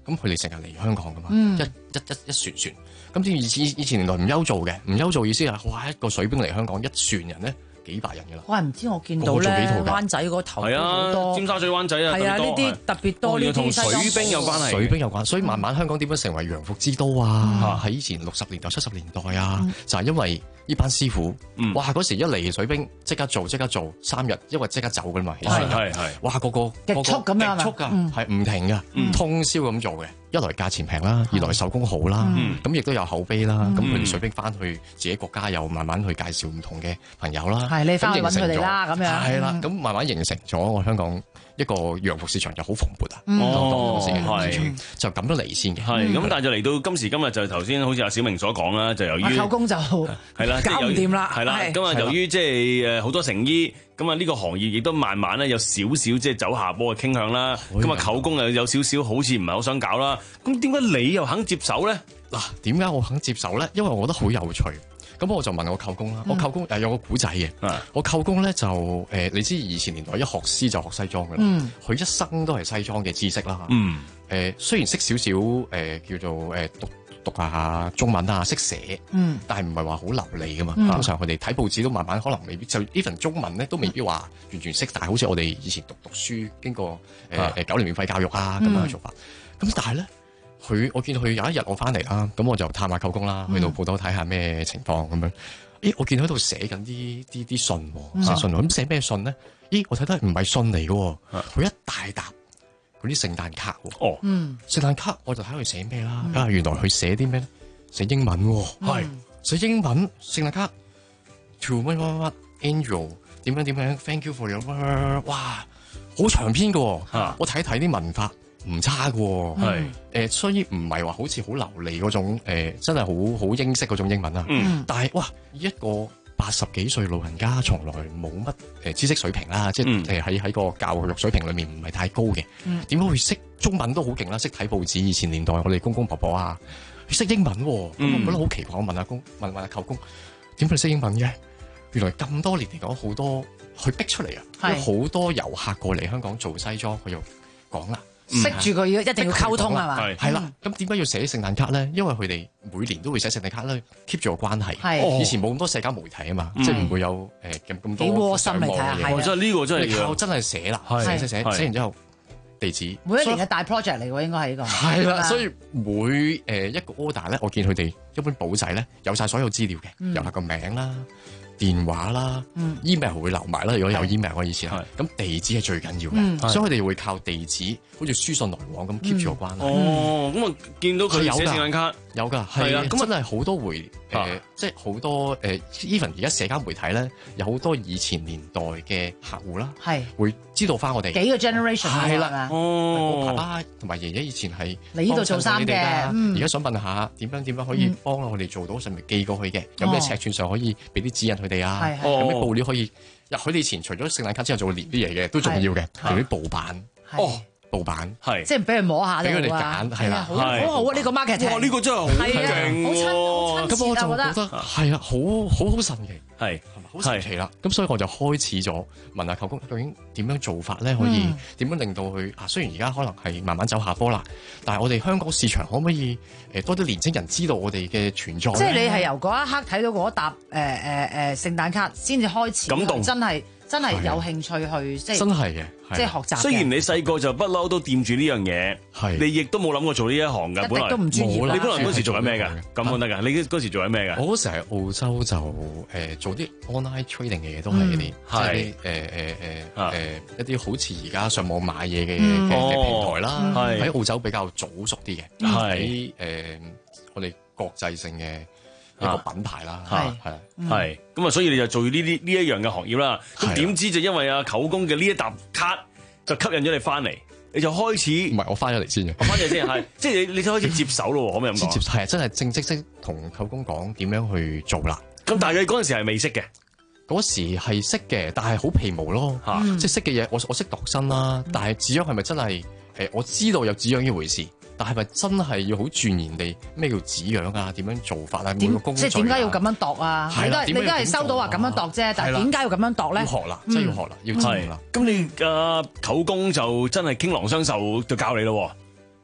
咁佢哋成日嚟香港噶嘛， 嗯、 一一一一船船。咁以以以前年代唔憂做嘅，唔憂做意思係哇一個水兵嚟香港一船人咧。幾百人嘅啦， 我係唔知我見到咧灣仔嗰頭係啊，尖沙咀灣仔啊， 係啊，呢啲特別多呢啲同水兵有關係， 水兵有關，所以慢慢香港點樣成為洋服之都啊？喺以前六十年代、七十年代啊，就係因為呢班師傅，哇！嗰時一嚟水兵即刻做，即刻做三日，因為即刻走㗎嘛， 係係係， 哇！個個極速咁樣極速㗎，係唔停㗎，通宵咁做嘅。一來價錢平啦，二來手工好啦，咁亦都有口碑啦。咁佢哋水兵翻去自己國家又慢慢去介紹唔同嘅朋友啦。 係你翻去揾佢哋啦，咁樣係啦。咁慢慢形成咗我香港一個洋服市場就好蓬勃啊。 哦，係就咁樣嚟先嘅。 係咁，但係就嚟到今時今日就頭先好似阿小明所講啦，就由於扣工就係啦，搞唔掂啦。 係啦，咁啊由於即係誒好多成衣。咁啊，呢個行業亦都慢慢咧有少少即係走下坡嘅傾向啦。咁啊，舅公又有少少好似唔係好想搞啦。咁點解你又肯接手咧？ 嗱，點解我肯接手咧？因為我覺得好有趣。咁我就問我舅公啦。嗯、我舅公誒有個古仔嘅。嗯、我舅公咧就誒、呃，你知以前年代一學師就學西裝㗎啦。佢、嗯、一生都係西裝嘅知識啦。嗯。誒、呃，雖然識少少誒叫做誒、呃、讀。讀下中文啊，識寫，嗯，但係唔係話好流利噶嘛。嗯、通常佢哋睇報紙都慢慢可能未必就 even 中文咧都未必話完全識，但係好似我哋以前讀讀書經過誒誒、呃、九年免費教育啊咁樣嘅做法。咁、嗯、但係咧，佢我見到佢有一日我翻嚟啦，咁我就探下舅公啦，去到鋪頭睇下咩情況咁樣。咦，我見到喺度寫緊啲啲啲信，寫信咁寫咩信咧？咦，我睇得唔係信嚟嘅，佢一大沓。嗰啲聖誕卡喎，哦，嗯，聖誕卡我就睇佢寫咩啦，啊，原來佢寫啲咩咧？寫英文喎，係寫英文聖誕卡 to 乜乜乜 angel 點樣點樣 thank you for your work，哇，好長篇嘅，我睇睇啲文法唔差嘅，係誒，雖然唔係話好似好流利嗰種誒，真係好好英式嗰種英文啊，嗯，但係哇，一個八十幾歲老人家從來冇乜誒知識水平啦，即係誒喺喺個教育水平裏面唔係太高嘅，點解會識中文都好勁啦？識睇報紙，以前年代我哋公公婆婆啊，識英文，咁我覺得好奇怪。我問阿公，問問阿舅公，點解你識英文嘅？原來咁多年嚟講，好多佢逼出嚟啊，有好多遊客過嚟香港做西裝，佢又講啦。 識住佢要一定要溝通係嘛？ 係啦，咁點解要寫聖誕卡咧？因為佢哋每年都會寫聖誕卡咧 keep 住個關係。以前冇咁多社交媒體啊嘛，即係唔會有誒咁咁多。 幾窩心嚟睇下，係真係呢個真係靠真係寫啦，寫寫寫寫完之後地址。 每一年嘅大 project 嚟喎，應該係呢個。 係啦，所以每誒一個 order 咧，我見佢哋一般簿仔咧有晒所有資料嘅，有下個名啦。電話啦、嗯、email 會留埋啦。如果有 email 我以前係咁，地址係最緊要嘅，嗯、所以佢哋會靠地址，好似書信來往咁 keep 住個關係。 哦，咁啊見到佢寫聖誕卡有㗎，係啊，咁真係好多回誒，呃啊、即係好多誒 even 而家社交媒體咧，有好多以前年代嘅客戶啦，係是會知道翻我哋幾個 generation 係啦， 哦，我爸爸同埋爺爺以前係你呢度做衫嘅， 而家想問下點樣點樣可以幫我哋做到，甚至寄過去嘅，有咩尺寸上可以俾啲指引佢哋啊？有咩布料可以？佢哋以前除咗聖誕卡之後，仲會連啲嘢嘅，都重要嘅，譬如啲布板哦。布板係， 即係俾佢摸下， 俾佢哋揀，係啦， 好好好啊！呢個 market， 哇，呢個真係好勁喎！ 咁我就覺得係啊，好好好神奇，係係咪好神奇啦？咁所以我就開始咗問下舅公，究竟點樣做法咧？可以點樣令到佢啊？雖然而家可能係慢慢走下坡啦，但係我哋香港市場可唔可以誒多啲年青人知道我哋嘅存在？ 即係你係由嗰一刻睇到嗰沓誒誒誒聖誕卡，先至開始感動， 真係真係有興趣去即係真係嘅。 即係學習。 雖然你細個就不嬲都掂住呢樣嘢，係你亦都冇諗過做呢一行㗎。本來都唔專業。 你本來嗰時做緊咩㗎？咁都得㗎。你嗰時做緊咩㗎？ 我嗰時喺澳洲就誒做啲 online trading 嘅嘢，都係啲即係誒誒誒誒一啲好似而家上網買嘢嘅嘅平台啦。喺澳洲比較早熟啲嘅，喺誒我哋國際性嘅一個品牌啦，係係係咁啊，所以你就做呢啲呢一樣嘅行業啦。咁點知就因為阿舅公嘅呢一沓卡就吸引咗你翻嚟，你就開始唔係我翻咗嚟先嘅， 我翻咗嚟先係，即係你你就開始接手咯，可唔可以咁講？ 接係真係正式式同舅公講點樣去做啦。 咁但係你嗰陣時係未識嘅， 嗰時係識嘅，但係好皮毛咯，即係識嘅嘢，我我識度身啦，但係紙樣係咪真係誒？我知道有紙樣呢回事。但係咪真係要好鑽研地咩叫紙樣啊？點樣做法啊？每個工序啊， 即係點解要咁樣度啊？你都你都係收到話咁樣度啫，但係點解要咁樣度咧？ 要學啦，真係要學啦，要知啦。 咁你嘅舅公就真係傾囊相授就教你咯。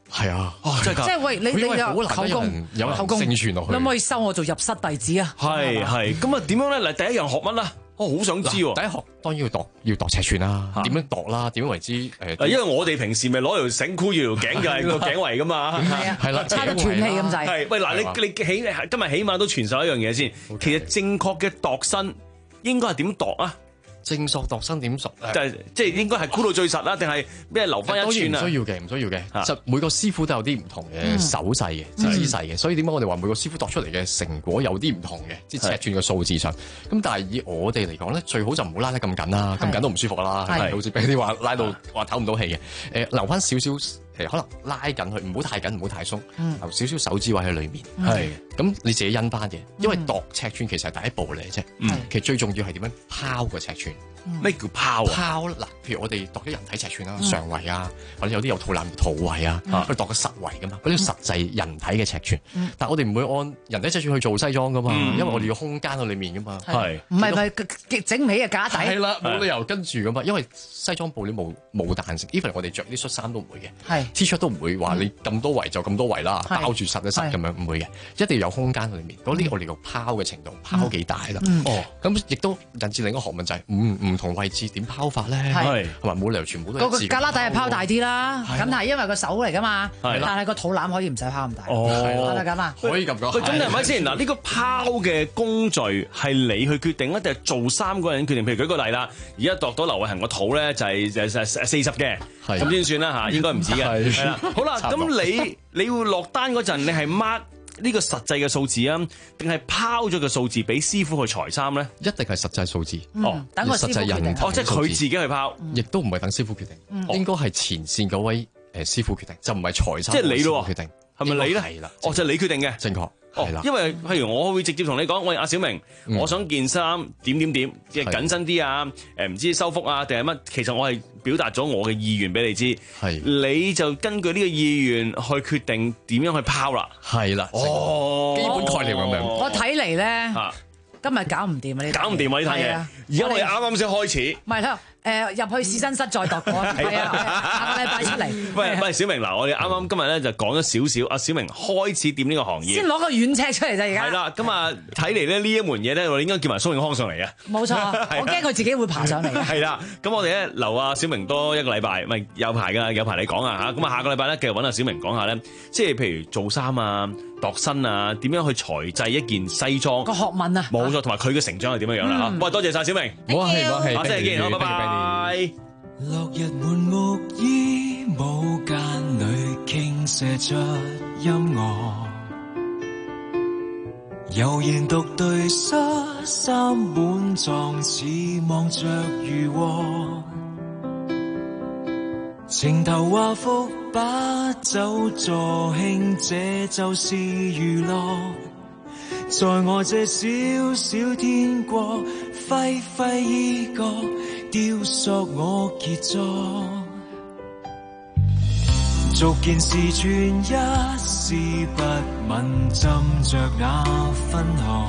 係啊， 即係喂，你你有口供有口供盛傳落去， 可唔可以收我做入室弟子啊？ 係係咁啊？點樣咧？嗱，第一樣學乜啦？我好想知喎。 第一學當然要度要度尺寸啦，點樣度啦？點樣為之誒？ 因為我哋平時咪攞條繩箍住條頸嘅個頸圍噶嘛。 係啊，係啦，差到斷氣咁滯。 係喂嗱，你你起今日起碼都傳授一樣嘢先。其實正確嘅度身應該係點度啊？ 正確度身點熟？ 就係即係應該係箍到最實啦，定係咩留翻一寸啊？ 唔需要嘅，唔需要嘅。其實每個師傅都有啲唔同嘅手勢嘅、姿勢嘅，所以點解我哋話每個師傅度出嚟嘅成果有啲唔同嘅，即係尺寸嘅數字上。咁但係以我哋嚟講咧，最好就唔好拉得咁緊啦，咁緊都唔舒服啦，好似俾啲話拉到話唞唔到氣嘅。誒，留翻少少。誒可能拉緊佢，唔好太緊，唔好太鬆，留少少手指位喺裏面。係咁你自己因翻嘅，因為度尺寸其實係第一步嚟嘅啫。其實最重要係點樣拋個尺寸。 咩叫拋啊？ 拋嗱，譬如我哋度啲人體尺寸啦，上圍啊，或者有啲有肚腩肚圍啊，佢度個實圍噶嘛，嗰啲實際人體嘅尺寸。但係我哋唔會按人體尺寸去做西裝噶嘛，因為我哋要空間喺裏面噶嘛。係唔係咪整唔起嘅架底？ 係啦，冇理由跟住噶嘛，因為西裝布料冇冇彈性 ，even 我哋着啲恤衫都唔會嘅。係。T 恤都唔會話你咁多圍就咁多圍啦，包住實一實咁樣唔會嘅，一定要有空間喺裏面。嗰啲我哋叫拋嘅程度，拋幾大啦。哦，咁亦都引致另一個學問就係唔唔同位置點拋法咧，係同埋冇理由全部都。 嗰個旮旯底係拋大啲啦，咁係因為個手嚟噶嘛，但係個肚腩可以唔使拋咁大。哦，係咁啊， 可以咁講。 佢總係咪先嗱？呢個拋嘅工序係你去決定，一定係做衫嗰人決定？譬如舉個例啦，而家度到劉偉恒個肚咧就係就係四十嘅，咁先算啦嚇，應該唔止嘅。係啦，好啦，咁你你要落單嗰陣，你係 mark 呢個實際嘅數字啊，定係拋咗個數字俾師傅去裁衫咧？ 一定係實際數字。 哦，等個師傅決定。 哦，即係佢自己去拋， 亦都唔係等師傅決定，應該係前線嗰位誒師傅決定，就唔係裁衫。 即係你咯， 決定係咪你咧？ 係啦， 哦，就係你決定嘅， 正確。 哦，因為譬如我會直接同你講，喂，阿小明，嗯、我想件衫點點點，即係緊身啲啊，誒唔知收腹啊定係乜？其實我係表達咗我嘅意願俾你知，係你就根據呢個意願去決定點樣去拋啦。係啦，哦，基本概念咁樣。 我睇嚟咧，今日搞唔掂啊！你搞唔掂啊！呢單嘢，而家我哋啱啱先開始。 唔係啦。誒入去試身室再度過，係啊，下個禮拜出嚟。 喂喂，小明嗱，我哋啱啱今日咧就講咗少少，阿小明開始掂呢個行業， 先攞個軟尺出嚟咋而家。係啦，咁啊睇嚟咧呢一門嘢咧，我哋應該叫埋蘇永康上嚟啊。 冇錯，我驚佢自己會爬上嚟。 係啦，咁我哋咧留阿小明多一個禮拜，咪有排㗎，有排你講啊嚇。咁啊下個禮拜咧繼續揾阿小明講下咧，即係譬如做衫啊、度身啊，點樣去裁製一件西裝個學問啊， 冇錯，同埋佢嘅成長係點樣樣啦嚇。喂，多謝晒小明， 唔好客氣，唔好客氣， 下星期見，好，拜拜。 落日滿目衣帽間裏傾瀉出音樂，悠然獨對恤衫滿裝，似望着漁獲。情投華服把酒助興，這就是娛樂。在我這小小天國，揮揮衣角，雕塑我傑作。逐件事傳一絲不問，浸着那分毫。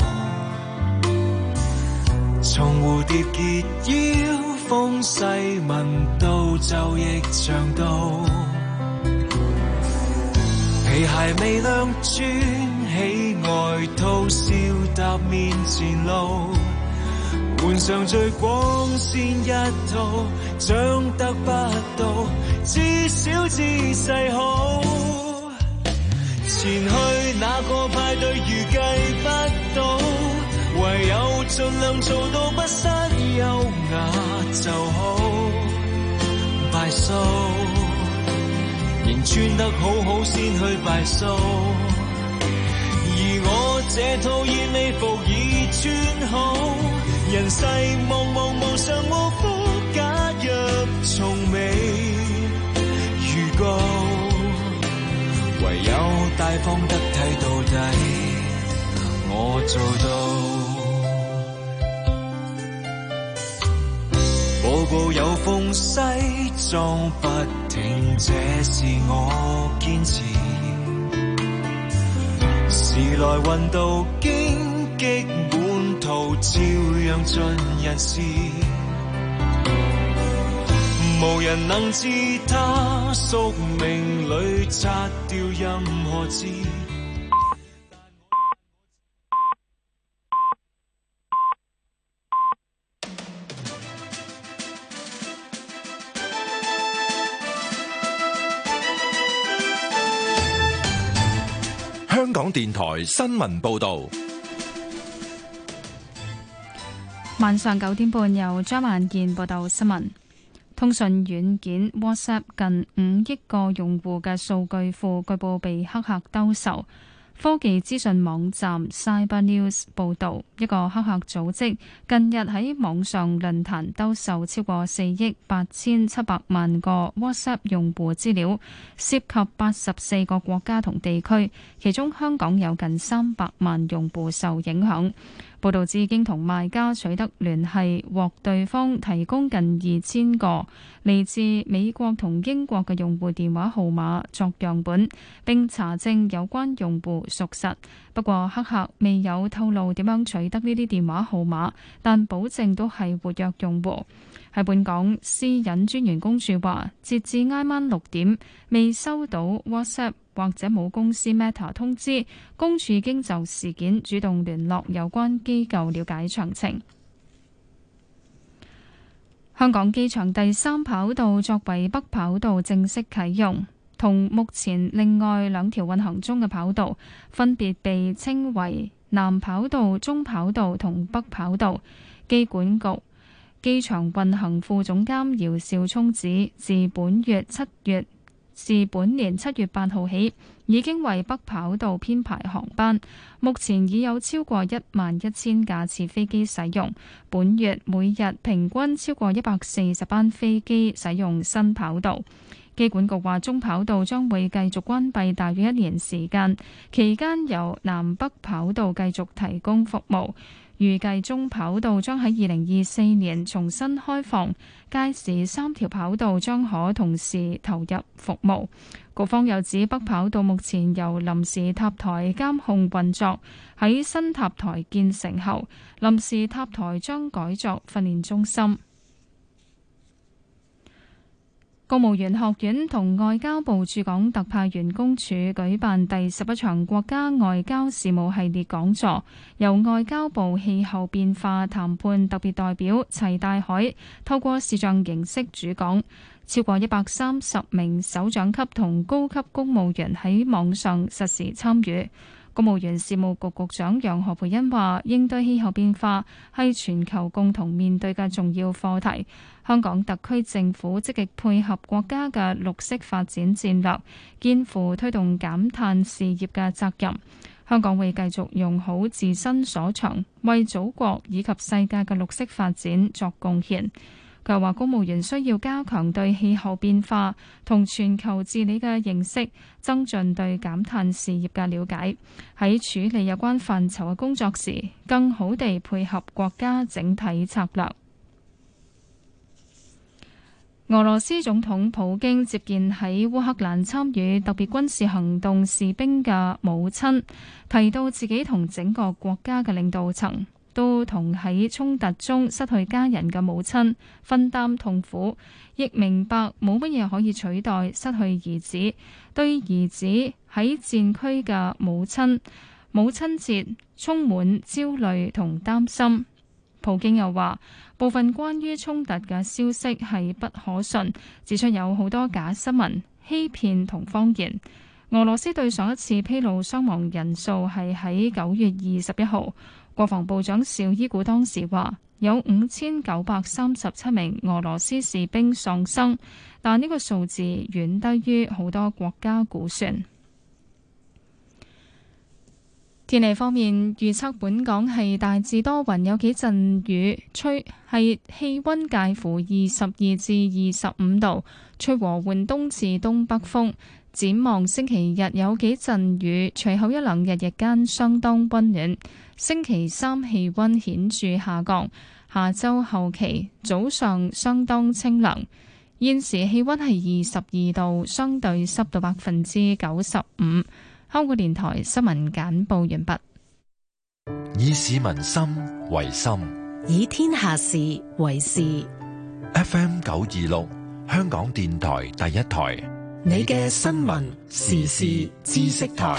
從蝴蝶結腰，風細紋到袖翼長度。皮鞋未亮穿起外套，笑踏面前路，換上最光鮮一套，長得不到，至少姿勢好。前去那個派對預計不到，唯有盡量做到不失優雅就好。敗數仍穿得好好先去敗數，而我這套燕尾服已穿好，人世茫茫無常無福，假若從未預告，唯有大方得體到底，我做到。步步有縫西裝不停，這是我堅持。時來運到荊棘滿途，照樣盡人事。 無人能知他宿命裏擦掉任何字。 香港電台新聞報導。 晚上九點半，由張萬健報道新聞。通訊軟件 WhatsApp 近五億個用戶嘅數據庫據報被黑客兜售。科技資訊網站 Cyber News 報導，一個黑客組織近日喺網上論壇兜售超過四億八千七百萬個 WhatsApp 用戶資料，涉及八十四個國家同地區，其中香港有近三百萬用戶受影響。報導指經同賣家取得聯繫，獲對方提供近二千個嚟自美國同英國嘅用戶電話號碼作樣本，並查證有關用戶屬實。不過黑客未有透露點樣取得呢啲電話號碼，但保證都係活躍用戶。喺本港，私隱專員公署話，截至挨晚六點，未收到 WhatsApp 或者母公司 Meta 通知，公署已經就事件主動聯絡有關機構了解詳情。香港機場第三跑道作為北跑道正式啟用，同目前另外兩條運行中嘅跑道分別被稱為南跑道、中跑道同北跑道。機管局機場運行副總監姚兆聰指，自本月七月自本年七月八號起，已經為北跑道編排航班，目前已有超過一萬一千架次飛機使用。本月每日平均超過一百四十班飛機使用新跑道。機管局話，中跑道將會繼續關閉大約一年時間，期間由南北跑道繼續提供服務。預計中跑道將喺二零二四年重新開放，屆時三條跑道將可同時投入服務。局方又指，北跑道目前由臨時塔台監控運作，喺新塔台建成後，臨時塔台將改作訓練中心。公務員學院同外交部駐港特派員公署舉辦第十一場國家外交事務系列講座，由外交部氣候變化談判特別代表齊大海透過視像形式主講，超過一百三十名首長級同高級公務員喺網上實時參與。公務員事務局局長楊何蓓茵話，應對氣候變化係全球共同面對嘅重要課題。香港特區政府積極配合國家嘅綠色發展戰略，肩負推動減碳事業嘅責任。香港會繼續用好自身所長，為祖國以及世界嘅綠色發展作貢獻。佢話，公務員需要加強對氣候變化同全球治理嘅認識，增進對減碳事業嘅了解，喺處理有關範疇嘅工作時，更好地配合國家整體策略。俄羅斯總統普京接見喺烏克蘭參與特別軍事行動士兵嘅母親，提到自己同整個國家嘅領導層都同喺衝突中失去家人嘅母親分擔痛苦，亦明白冇乜嘢可以取代失去兒子。對兒子喺戰區嘅母親母親節充滿焦慮同擔心。普京又話，部分關於衝突嘅消息係不可信，指出有好多假新聞、欺騙同謊言。俄羅斯對上一次披露傷亡人數係喺九月二十一號。國防部長紹伊古當時話，有五千九百三十七名俄羅斯士兵喪生，但呢個數字遠低於好多國家估算。天氣方面，預測本港係大致多雲，有幾陣雨，吹係氣溫介乎二十二至二十五度，吹和緩東至東北風。展望星期日有幾陣雨，隨後一兩日日間相當溫暖。星期三氣溫顯著下降，下周後期早上相當清涼。現時氣溫係二十二度，相對濕度百分之九十五。香港電台新聞簡報完畢。 以市民心為心， 以天下事為事。 F M 九二六， 香港電台第一台， 你嘅新聞時事知識台。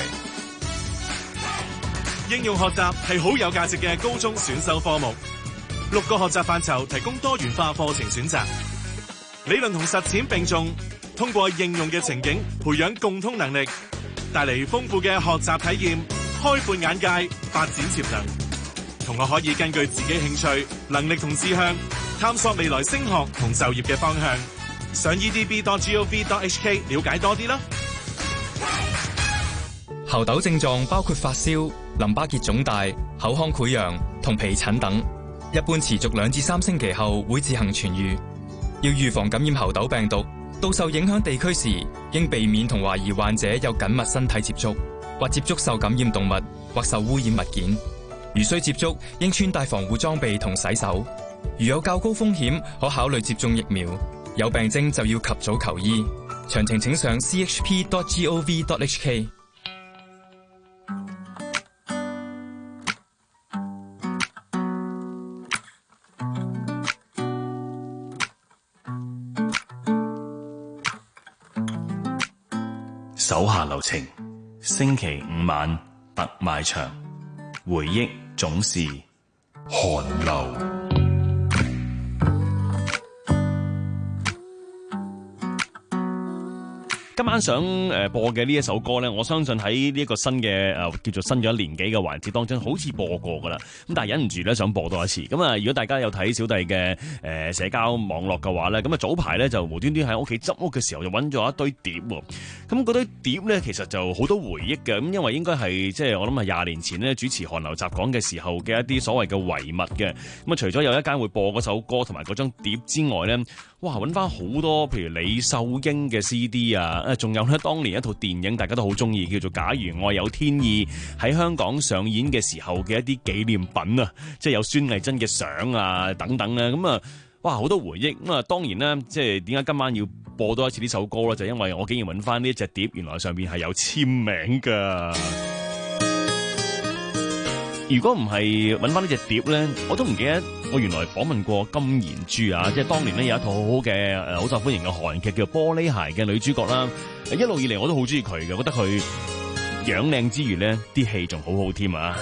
應用學習係好有價值嘅高中選修科目，六個學習範疇提供多元化課程選擇，理論同實踐並重，通過應用嘅情景培養共通能力，帶嚟豐富嘅學習體驗，開闊眼界，發展潛能。同學可以根據自己興趣、能力同志向，探索未來升學同就業嘅方向。上 e d b dot gov dot h k 了解多啲啦。 猴痘症狀包括發燒、淋巴結腫大、口腔潰瘍同皮疹等，一般持續兩至三星期後會自行痊愈。要預防感染猴痘病毒，到受影響地區時，應避免同懷疑患者有緊密身體接觸，或接觸受感染動物或受污染物件。如需接觸，應穿戴防護裝備同洗手。如有較高風險，可考慮接種疫苗。有病徵就要及早求醫。詳情請上 c h p dot gov dot h k。 手下留情，星期五晚特賣場，回憶總是寒流。 今晚想誒播嘅呢一首歌咧，我相信喺呢一個新嘅誒叫做新咗一年幾嘅環節當中，好似播過噶啦。咁但係忍唔住咧，想播多一次。咁啊，如果大家有睇小弟嘅誒社交網絡嘅話咧，咁啊早排咧就無端端喺屋企執屋嘅時候，就揾咗一堆碟喎。咁嗰堆碟咧，其實就好多回憶嘅。咁因為應該係即係我諗係廿年前咧主持韓流雜講嘅時候嘅一啲所謂嘅遺物嘅。咁啊，除咗有一間會播嗰首歌同埋嗰張碟之外咧，哇揾翻好多譬如李秀英嘅 C D 啊！仲有咧，當年一套電影大家都好中意，叫做《假如愛有天意》，喺香港上演嘅時候嘅一啲紀念品啊，即係有孫藝珍嘅相啊等等咧，咁啊，哇好多回憶。咁啊，當然咧，即係點解今晚要播多一次呢首歌咧？就因為我竟然揾翻呢一隻碟，原來上邊係有簽名噶。如果唔係揾翻呢隻碟咧，我都唔記得我原來訪問過金妍珠啊，即係當年咧有一套好好嘅誒好受歡迎嘅韓劇叫《玻璃鞋》嘅女主角啦。一路以嚟我都好中意佢嘅，覺得佢樣靚之餘咧，啲戲仲好好添啊！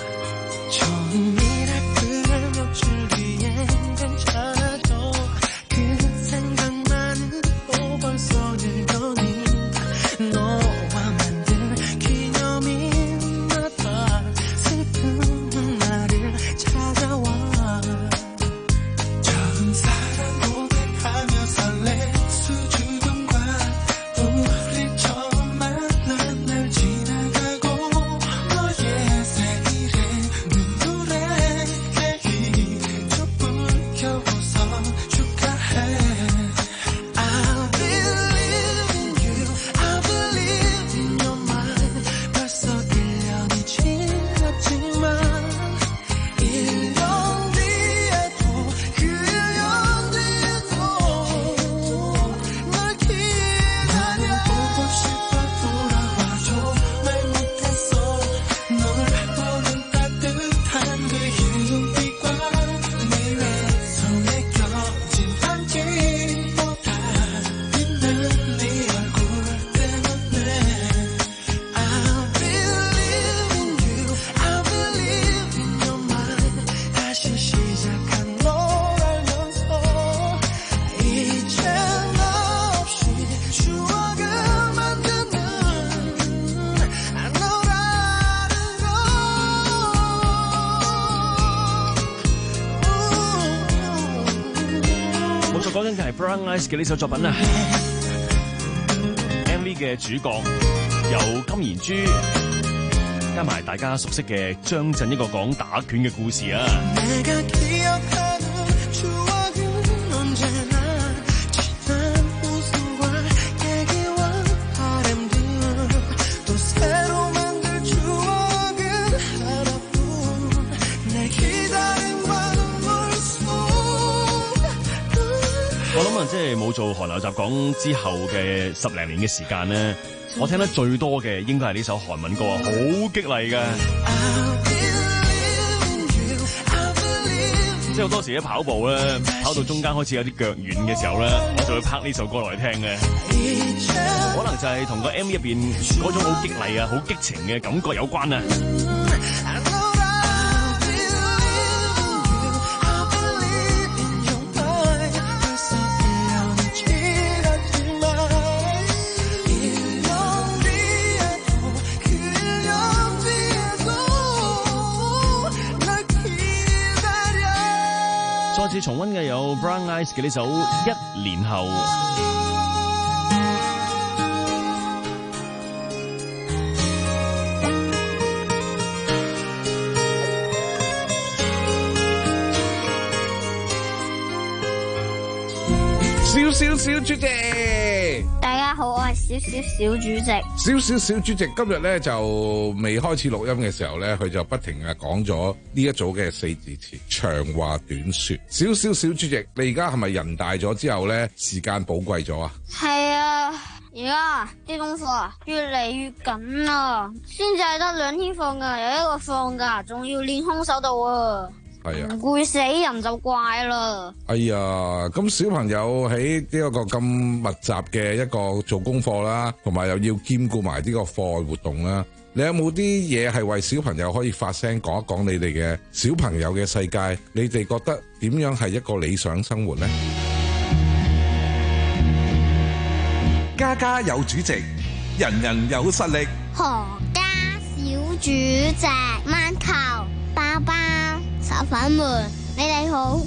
講緊嘅係 Brown Eyes 嘅呢首作品啊 ，M V 嘅主角由金妍珠加埋大家熟悉嘅張震一個講打拳嘅故事啊。我諗啊，即係冇做韓流雜講之後嘅十零年嘅時間咧，我聽得最多嘅應該係呢首韓文歌啊，好激勵嘅。 即係好多時咧跑步咧，跑到中間開始有啲腳軟嘅時候咧，我就會拍呢首歌落嚟聽嘅。可能就係同個 M V 入邊嗰種好激勵啊、好激情嘅感覺有關啊。再次重溫嘅有 Brown Eyes 嘅呢首《一年後》。 小小小主席， 大家好，我係小小小主席。 小小小主席今日咧就未開始錄音嘅時候咧，佢就不停啊講咗呢一組嘅四字詞，長話短說。小小小主席，你而家係咪人大咗之後咧，時間寶貴咗啊？ 係啊，而家啲功課啊越嚟越緊啦，先至係得兩天放假，有一個放假，仲要練空手道啊！ 係啊， 攰死人就怪啦。 哎呀，咁小朋友喺呢一個咁密集嘅一個做功課啦，同埋又要兼顧埋呢個課外活動啦，你有冇啲嘢係為小朋友可以發聲講一講你哋嘅小朋友嘅世界？你哋覺得點樣係一個理想生活呢？ 家家有主席，人人有實力。 何家小主席，饅頭包包炒粉們，你哋好。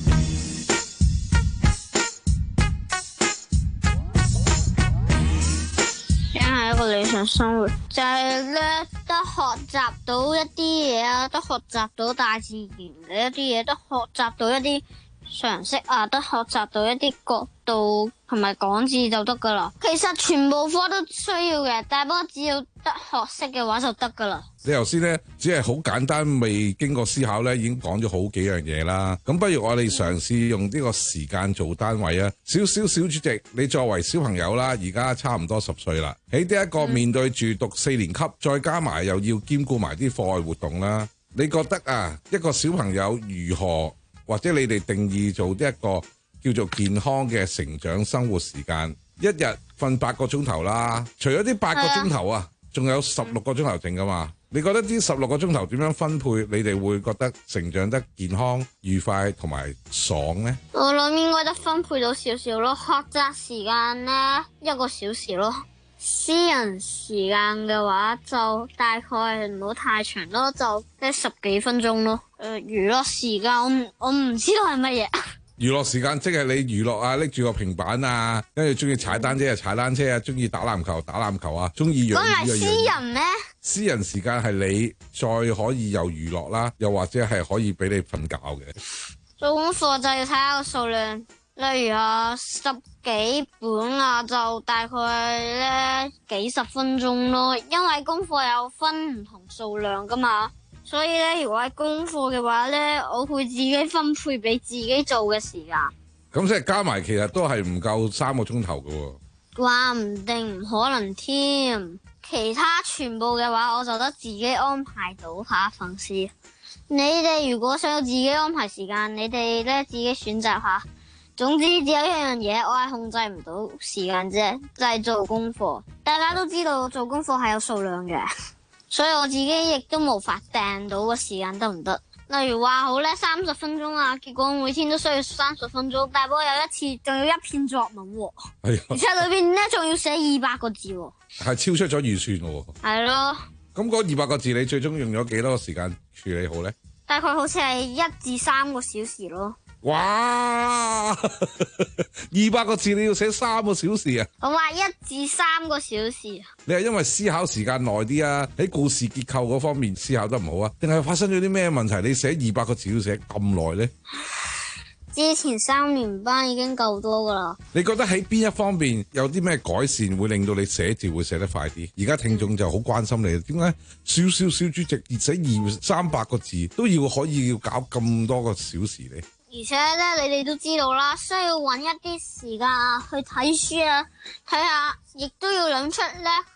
真係一個理想生活，就係咧得學習到一啲嘢啊，得學習到大自然嘅一啲嘢，得學習到一啲常識啊，得學習到一啲角度同埋講字就得噶啦。其實全部科都需要嘅，但係不過只要得學識嘅話就得噶啦。 你頭先咧只係好簡單，未經過思考咧已經講咗好幾樣嘢啦。咁不如我哋嘗試用呢個時間做單位啊。小小小主席，你作為小朋友啦，而家差唔多十歲啦，喺呢一個面對住讀四年級，再加埋又要兼顧埋啲課外活動啦，你覺得啊一個小朋友如何，或者你哋定義做呢一個叫做健康嘅成長生活時間？一日瞓八個鐘頭啦，除咗啲八個鐘頭啊，仲有十六個鐘頭剩噶嘛？你覺得呢十六個鐘頭點樣分配？你哋會覺得成長得健康、愉快同埋爽呢？ 我諗應該得分配到少少咯。學習時間呢，一個小時咯，私人時間嘅話就大概唔好太長咯，就即係十幾分鐘咯。誒、呃，娛樂時間我我唔知道係乜嘢。 娛樂時間即係你娛樂啊，拎住個平板啊，跟住中意踩單車就踩單車啊，中意打籃球打籃球啊，中意養魚啊養魚。咁係私人咩？私人時間係你再可以有娛樂啦，又或者係可以俾你瞓覺嘅。 做功課就要睇下個數量，例如啊十幾本啊，就大概咧幾十分鐘咯，因為功課有分唔同數量噶嘛。所以咧，如果係功課嘅話咧，我會自己分配俾自己做嘅時間。 咁即係加埋，其實都係唔夠三個鐘頭噶。 話唔定唔可能添。其他全部嘅話，我就得自己安排到下粉絲。你哋如果想要自己安排時間，你哋咧自己選擇下。總之只有一樣嘢，我係控制唔到時間啫，就係做功課。大家都知道做功課係有數量嘅。所以我自己亦都無法訂到個時間得唔得？例如話好咧三十分鐘啊，結果每天都需要三十分鐘，但係我有一次仲要一篇作文喎，哎、而且裏邊咧仲要寫二百個字喎，係超出咗預算喎。係咯。咁嗰二百個字你最終用咗幾多個時間處理好咧？大概好似係一至三個小時咯。哇！二百個字你要寫三個小時啊？我話一至三個小時。你係因為思考時間耐啲啊，喺故事結構嗰方面思考得唔好啊，定係發生咗啲咩問題？你寫二百個字要寫咁耐咧？之前三年班已經夠多噶啦。你覺得喺邊一方面有啲咩改善會令到你寫字會寫得快啲？而家聽眾就好關心你，點解小小小主席寫二三百個字都要可以要搞咁多個小時咧？而且咧，你哋都知道啦，需要搵一啲時間啊，去睇書啊，睇下，亦都要諗出咧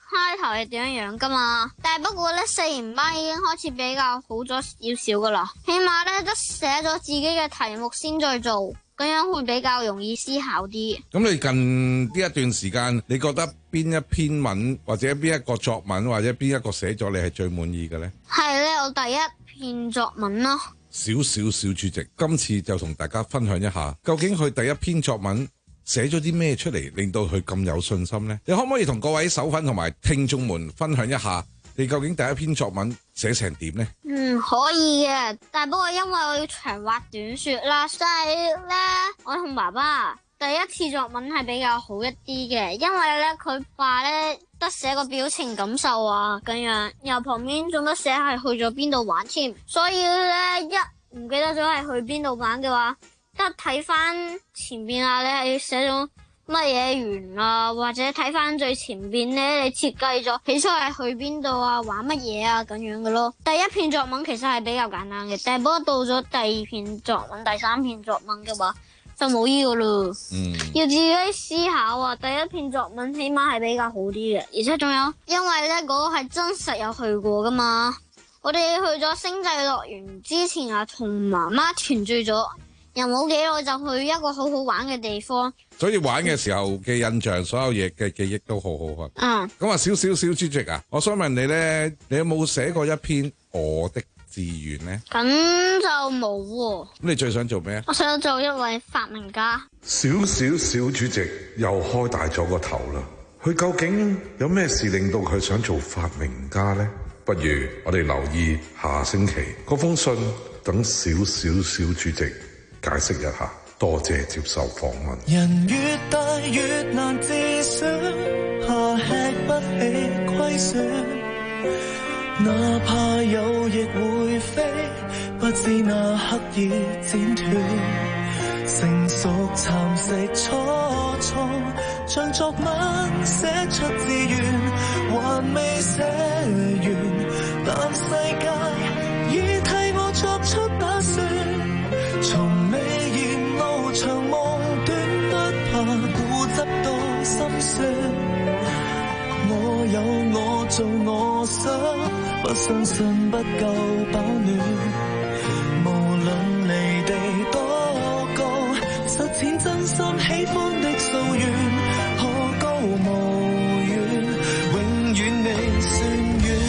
開頭係點樣樣噶嘛，但係不過咧四年班已經開始比較好咗少少噶啦，起碼咧都寫咗自己嘅題目先再做，咁樣會比較容易思考啲。 咁你近呢一段時間，你覺得邊一篇文或者邊一個作文或者邊一個寫作你係最滿意嘅呢？ 係咧，我第一篇作文咯。 小小小主席今次就同大家分享一下，究竟佢第一篇作文寫咗啲咩出嚟，令到佢咁有信心呢？你可唔可以同各位手粉同埋聽眾們分享一下，你究竟第一篇作文寫成點呢？ 嗯，可以嘅，但係不過因為我要長話短說啦，所以咧我同爸爸第一次作文係比較好一啲嘅，因為咧佢話咧得寫個表情感受啊咁樣，然後旁邊仲得寫係去咗邊度玩添，所以咧一唔記得咗係去邊度玩嘅話，得睇翻前邊啊，你係寫咗乜嘢園啊，或者睇翻最前邊咧，你設計咗起初係去邊度啊，玩乜嘢啊咁樣嘅咯。第一篇作文其實係比較簡單嘅，但係不過到咗第二篇作文、第三篇作文嘅話就冇呢個咯。嗯，要自己思考啊。第一篇作文起碼係比較好啲嘅，而且仲有因為咧嗰個係真實有去過噶嘛。我哋去咗星際樂園之前啊，同媽媽團聚咗，又冇幾耐就去一個好好玩嘅地方。 所以玩嘅時候嘅印象，所有嘢嘅記憶都好好啊。嗯。咁啊，小小小主席啊，我想問你咧，你有冇寫過一篇我的志願呢？ 咁就冇喎。咁你最想做咩？ 我想做一位發明家。 小小小主席又開大咗個頭啦。佢究竟有咩事令到佢想做發明家呢？不如我哋留意下星期嗰封信，等小小小主席解釋一下。多謝接受訪問。 人越大越難自選，怕吃不起虧損，哪怕有翼會飛，不知那刻已剪斷。成熟蠶食初衷，像作文寫出志願，還未寫完，但世界已替我作出打算。從未嫌路長夢短，不怕固執到心酸。我有我做我想，不相信不夠飽暖。無論離地多高，實踐真心喜歡的夙願，可高無遠，永遠未算遠。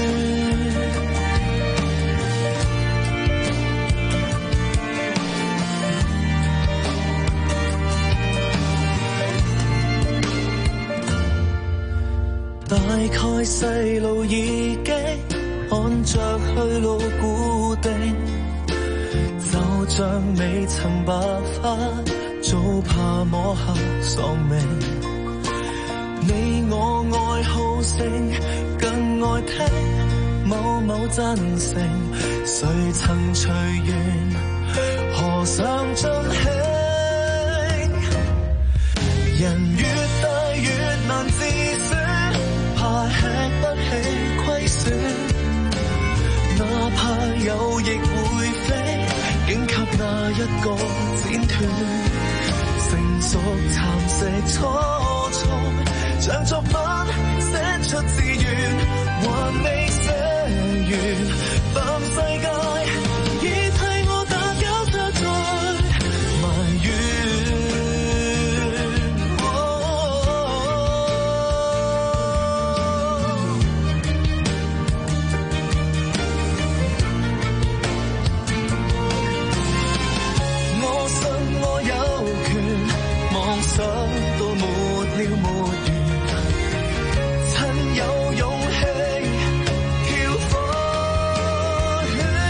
大概細路已經按着去路固定，就像未曾白髮，早怕摸黑喪命。你我愛好聲，更愛聽某某真誠，誰曾隨緣，何嘗盡興。人越大越難自選，怕吃不起虧損，哪怕有翼會飛，竟給那一個剪斷。成熟蠶食初衷，像作文寫出志願，還未寫完，但世界已替我打攪着在埋怨。想到沒了沒完，趁有勇氣跳火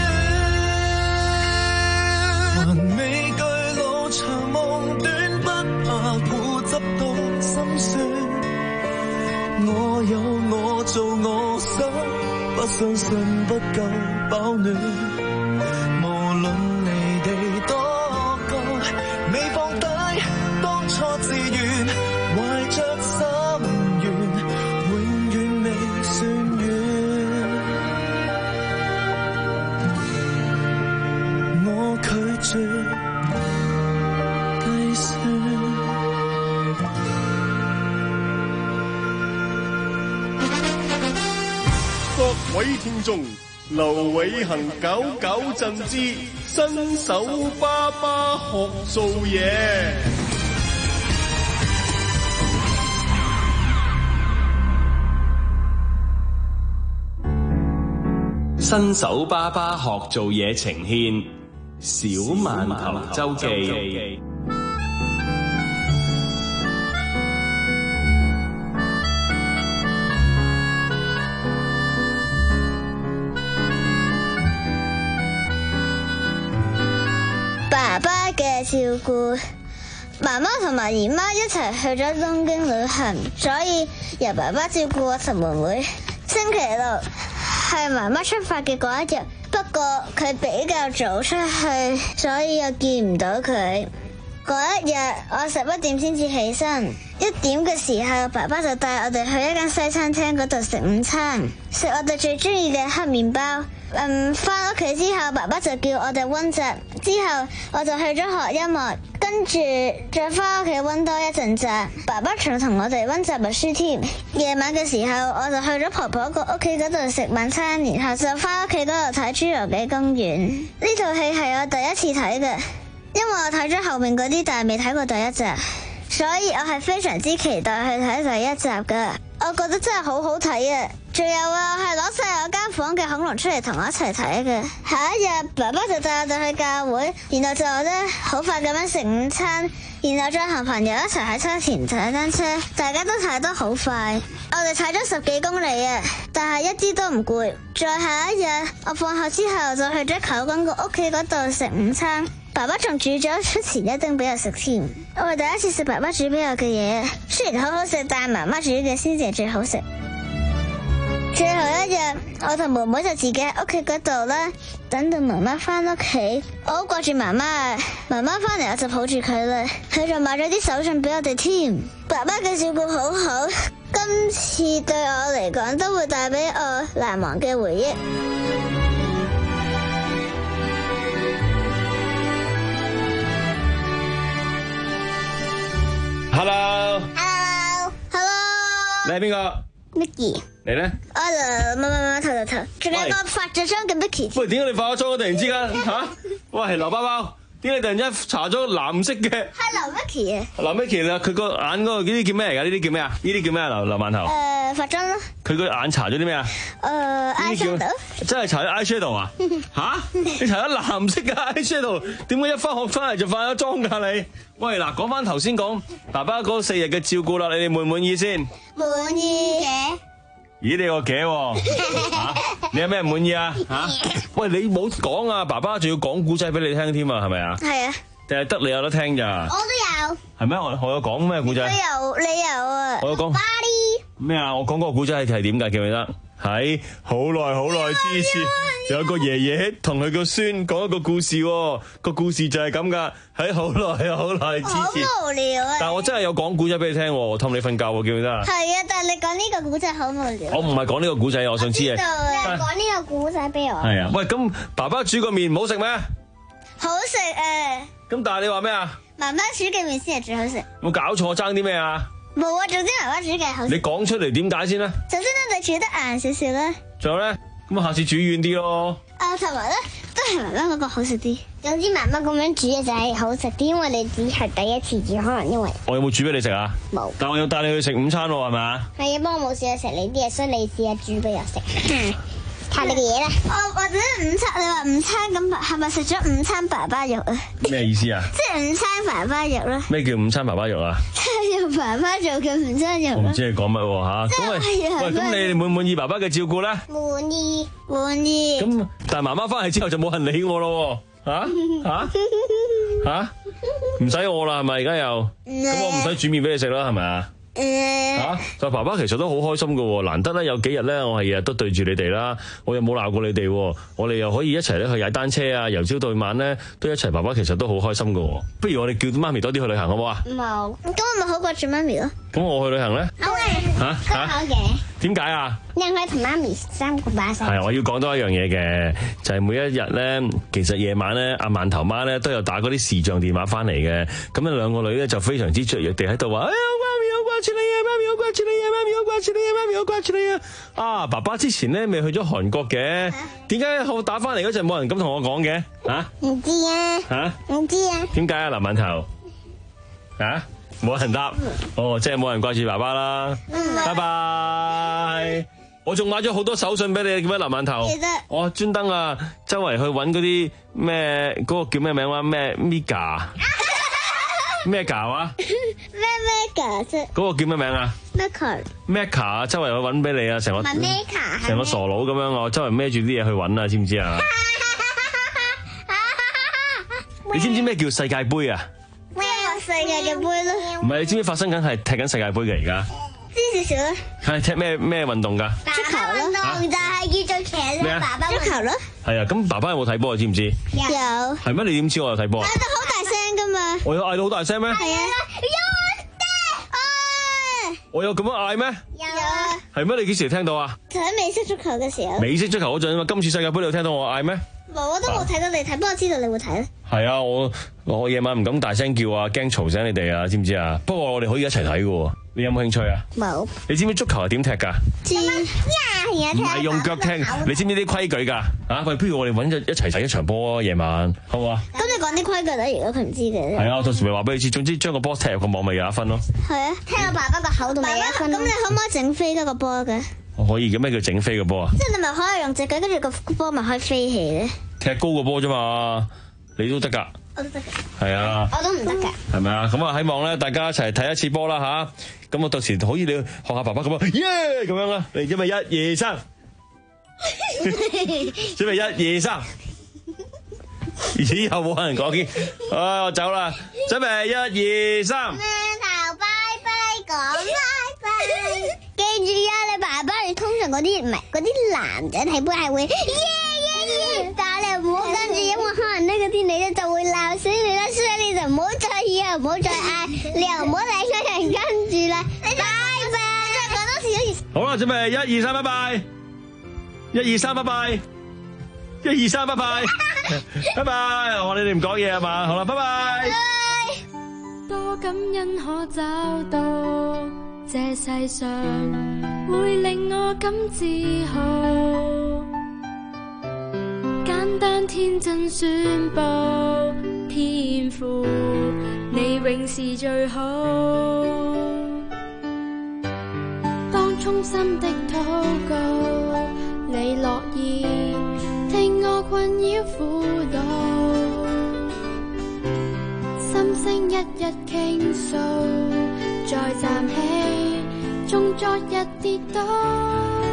圈，還未懼路長夢短，不怕固執到心酸。我有我做我想，不相信不夠飽暖。無論離地多高，未放低當初志願，懷着心願，永遠未算遠。我拒絕計算。 位聽眾，劉偉恒九九贈之新手爸爸學做嘢。 新手爸爸學做嘢呈獻小饅頭周記。 爸爸嘅照顧，媽媽同埋姨媽一齊去咗東京旅行，所以由爸爸照顧我同妹妹。星期六係媽媽出發嘅嗰一日，不過佢比較早出去，所以又見唔到佢。嗰一日我十一點先至起身，一點嘅時候爸爸就帶我哋去一間西餐廳嗰度食午餐，食我哋最中意嘅黑麵包。嗯，翻屋企之後爸爸就叫我哋溫習，之後我就去咗學音樂，跟住再翻屋企溫多一陣習。爸爸仲同我哋溫習默書添。夜晚嘅時候我就去咗婆婆個屋企嗰度食晚餐，然後就翻屋企嗰度睇侏羅紀公園。呢套戲係我第一次睇嘅，因為我睇咗後面嗰啲，但係未睇過第一集，所以我係非常之期待去睇第一集㗎。我覺得真係好好睇啊！仲有啊，我係攞晒我間房嘅恐龍出嚟同我一齊睇嘅。下一日爸爸就帶我哋去教會，然後就咧好快咁樣食午餐，然後再同朋友一齊喺沙田踩單車，大家都踩得好快。我哋踩咗十幾公里啊，但係一啲都唔攰。再下一日，我放學之後就去咗舅公個屋企嗰度食午餐。爸爸仲煮咗出前一丁俾我食添，我係第一次食爸爸煮俾我嘅嘢，雖然好好食，但係媽媽煮嘅先至係最好食。最後一日，我同妹妹就自己喺屋企嗰度啦，等到媽媽翻屋企，我好掛住媽媽啊！媽媽翻嚟我就抱住佢啦，佢仲買咗啲手信俾我哋添。爸爸嘅照顧好好，今次對我嚟講都會帶俾我難忘嘅回憶。 Hello，Hello，Hello， 你係邊個 ？Mickey。 你咧？ 我嚟，唔唔唔，頭頭頭，仲有個化咗妝嘅 Mickey。 喂，點解你化咗妝突然之間吓？喂，係劉包包，點解你突然之間搽咗藍色嘅？ 係劉 Mickey 啊！ 劉 Mickey 啦，佢個眼嗰個呢啲叫咩嚟㗎？呢啲叫咩啊？呢啲叫咩啊？劉劉饅頭。 誒，化妝咯。佢個眼搽咗啲咩啊？ 誒 ，eyeshadow。 真係搽咗 eyeshadow 啊？吓？你搽咗藍色嘅 eyeshadow， 點解一翻學翻嚟就化咗妝㗎你？喂，嗱，講翻頭先講爸爸嗰四日嘅照顧啦，你哋滿唔滿意先？ 滿意嘅。 咦，你個嘅喎，你有咩唔滿意啊？吓，喂，你冇講啊，爸爸仲要講古仔俾你聽添啊，係咪啊？ 係啊。 定係得你有得聽咋？ 我都有。 係咩？我我有講咩古仔？ 你有，你有啊。 我有講。咩啊？我講嗰個古仔係係點㗎？記唔記得？喺好耐好耐之前，有個爺爺同佢個孫講一個故事喎。個故事就係咁㗎。喺好耐好耐之前。 好無聊啊！ 但係我真係有講古仔俾你聽喎，我氹你瞓覺喎，記唔記得啊？ 係啊，但係你講呢個古仔好無聊。 我唔係講呢個古仔，我想知啊。 你係講呢個古仔俾我。 係啊，喂，咁爸爸煮個麵唔好食咩？ 好食啊！ 咁但係你話咩啊？ 媽媽煮嘅麵先係最好食。 有冇搞錯爭啲咩啊？ 冇啊，總之媽媽煮嘅好食。 你講出嚟點解先啦？ 首先咧，你煮得硬少少啦。 仲有咧，咁下次煮軟啲咯。 啊，同埋咧，都係媽媽嗰個好食啲。總之媽媽咁樣煮嘅就係好食啲，因為你只係第一次煮，可能因為我有冇煮俾你食啊？ 冇。 但我有帶你去食午餐喎，係咪啊？ 係啊，不過我冇試過食你啲嘢，所以你試下煮俾我食。靠你嘅嘢啦！我或者午餐，你話午餐咁係咪食咗午餐爸爸肉啊？ 咩意思啊？ 即係午餐爸爸肉啦。 咩叫午餐爸爸肉啊？ 即係用爸爸做嘅午餐肉。 我唔知你講乜喎嚇。咁喂，喂，咁你哋滿唔滿意爸爸嘅照顧咧？ 滿意，滿意。 咁但係媽媽翻嚟之後就冇人理我咯喎，嚇嚇嚇，唔使我啦係咪？而家又咁我唔使煮麵俾你食啦係咪啊？ 誒， 吓，但係爸爸其實都好開心噶，難得咧有幾日咧，我係日日都對住你哋啦，我又冇鬧過你哋，我哋又可以一齊咧去踩單車啊，由朝到晚咧都一齊，爸爸其實都好開心噶。不如我哋叫媽咪多啲去旅行好唔好啊？ 冇，咁我咪好掛住媽咪咯。 咁我去旅行咧？ 好嘅， 吓吓， 好嘅。 點解啊？ 因為同媽咪三個把聲。 係，我要講多一樣嘢嘅，就係每一日咧，其實夜晚咧，阿饅頭媽咧都有打嗰啲視像電話翻嚟嘅，咁啊兩個女咧就非常之雀躍地喺度話，哎呀媽咪好掛住你啊，媽咪好掛掛住你啊，媽咪好掛住你啊，媽咪好掛住你啊。啊，爸爸之前咧未去咗韓國嘅，點解我打翻嚟嗰陣冇人咁同我講嘅？嚇？ 唔知啊。 嚇？ 唔知啊。 點解啊，林敏頭？嚇？冇人答。哦，即係冇人掛住爸爸啦。拜拜。我仲買咗好多手信俾你，叫咩林敏頭？我專登啊，周圍去揾嗰啲咩嗰個叫咩名話咩 Mega 咩 Mega 啊？ 咩 Mega 啫？ 嗰個叫咩名啊 ？Mega Mega 啊，周圍去揾俾你啊，成個成個傻佬咁樣，我周圍孭住啲嘢去揾啊，知唔知啊？你知唔知咩叫世界盃啊？ 咩世界嘅盃咯？ 唔係，你知唔知發生緊係踢緊世界盃嘅而家？ 知少少啦。 係踢咩咩運動㗎？ 足球咯。運動就係叫做騎呢爸爸。足球咯。係啊，咁爸爸有冇睇波啊？知唔知？ 有。 係咩？你點知我有睇波啊？ 嗌到好大聲㗎嘛。 我有嗌到好大聲咩？ 係啊。 我有咁樣嗌咩？ 有啊。 係咩？你幾時聽到啊？ 就喺美式足球嘅時候。 美式足球嗰陣啊嘛，今次世界盃你有聽到我嗌咩？ 冇，我都冇睇到你睇，不過我知道你會睇咧。 係啊，我我夜晚唔敢大聲叫啊，驚嘈醒你哋啊，知唔知啊？不過我哋可以一齊睇嘅，你有冇興趣啊？冇。你知唔知足球係點踢噶？知。唔係用腳踢，你知唔知啲規矩㗎？啊，喂，不如我哋揾一一齊睇一場波啊，夜晚，好唔好啊？ 咁你講啲規矩啦，如果佢唔知嘅。 係啊，到時咪話俾你知。總之將個波踢入個網咪有一分咯。 係啊，踢到爸爸個口度咪有一分。咁你可唔可以整飛嗰個波嘅？ 我可以嘅，咩叫整飛個波啊？ 即係你咪可以用隻腳，跟住個波咪可以飛起咧。 踢高個波啫嘛，你都得㗎。 我都得㗎。 係啊。 我都唔得㗎。 係咪啊？咁啊，希望咧大家一齊睇一次波啦吓。咁我到時可以你學下爸爸咁啊，耶咁樣啦。你準備一二三，準備一二三。以後冇人講嘅，啊我走啦。準備一二三。 咩頭拜拜講拜拜。記住啊，你爸爸你通常嗰啲唔係嗰啲男仔睇波係會耶耶耶，但係你唔好跟住，因為可能呢個天你咧就會鬧死你啦，所以你就唔好再以後唔好再嗌，你又唔好令個人跟住啦。拜拜，再講多次一次。 好啦，準備一二三，拜拜。一二三，拜拜。一二三，拜拜。拜拜。我哋哋唔講嘢啊嘛，好啦，拜拜。 多感恩可找到。這世上會令我感自豪，簡單天真宣布，天父你永是最好。當衷心的禱告，你樂意聽我困擾苦惱，心聲一一傾訴，再站起，從昨日跌倒。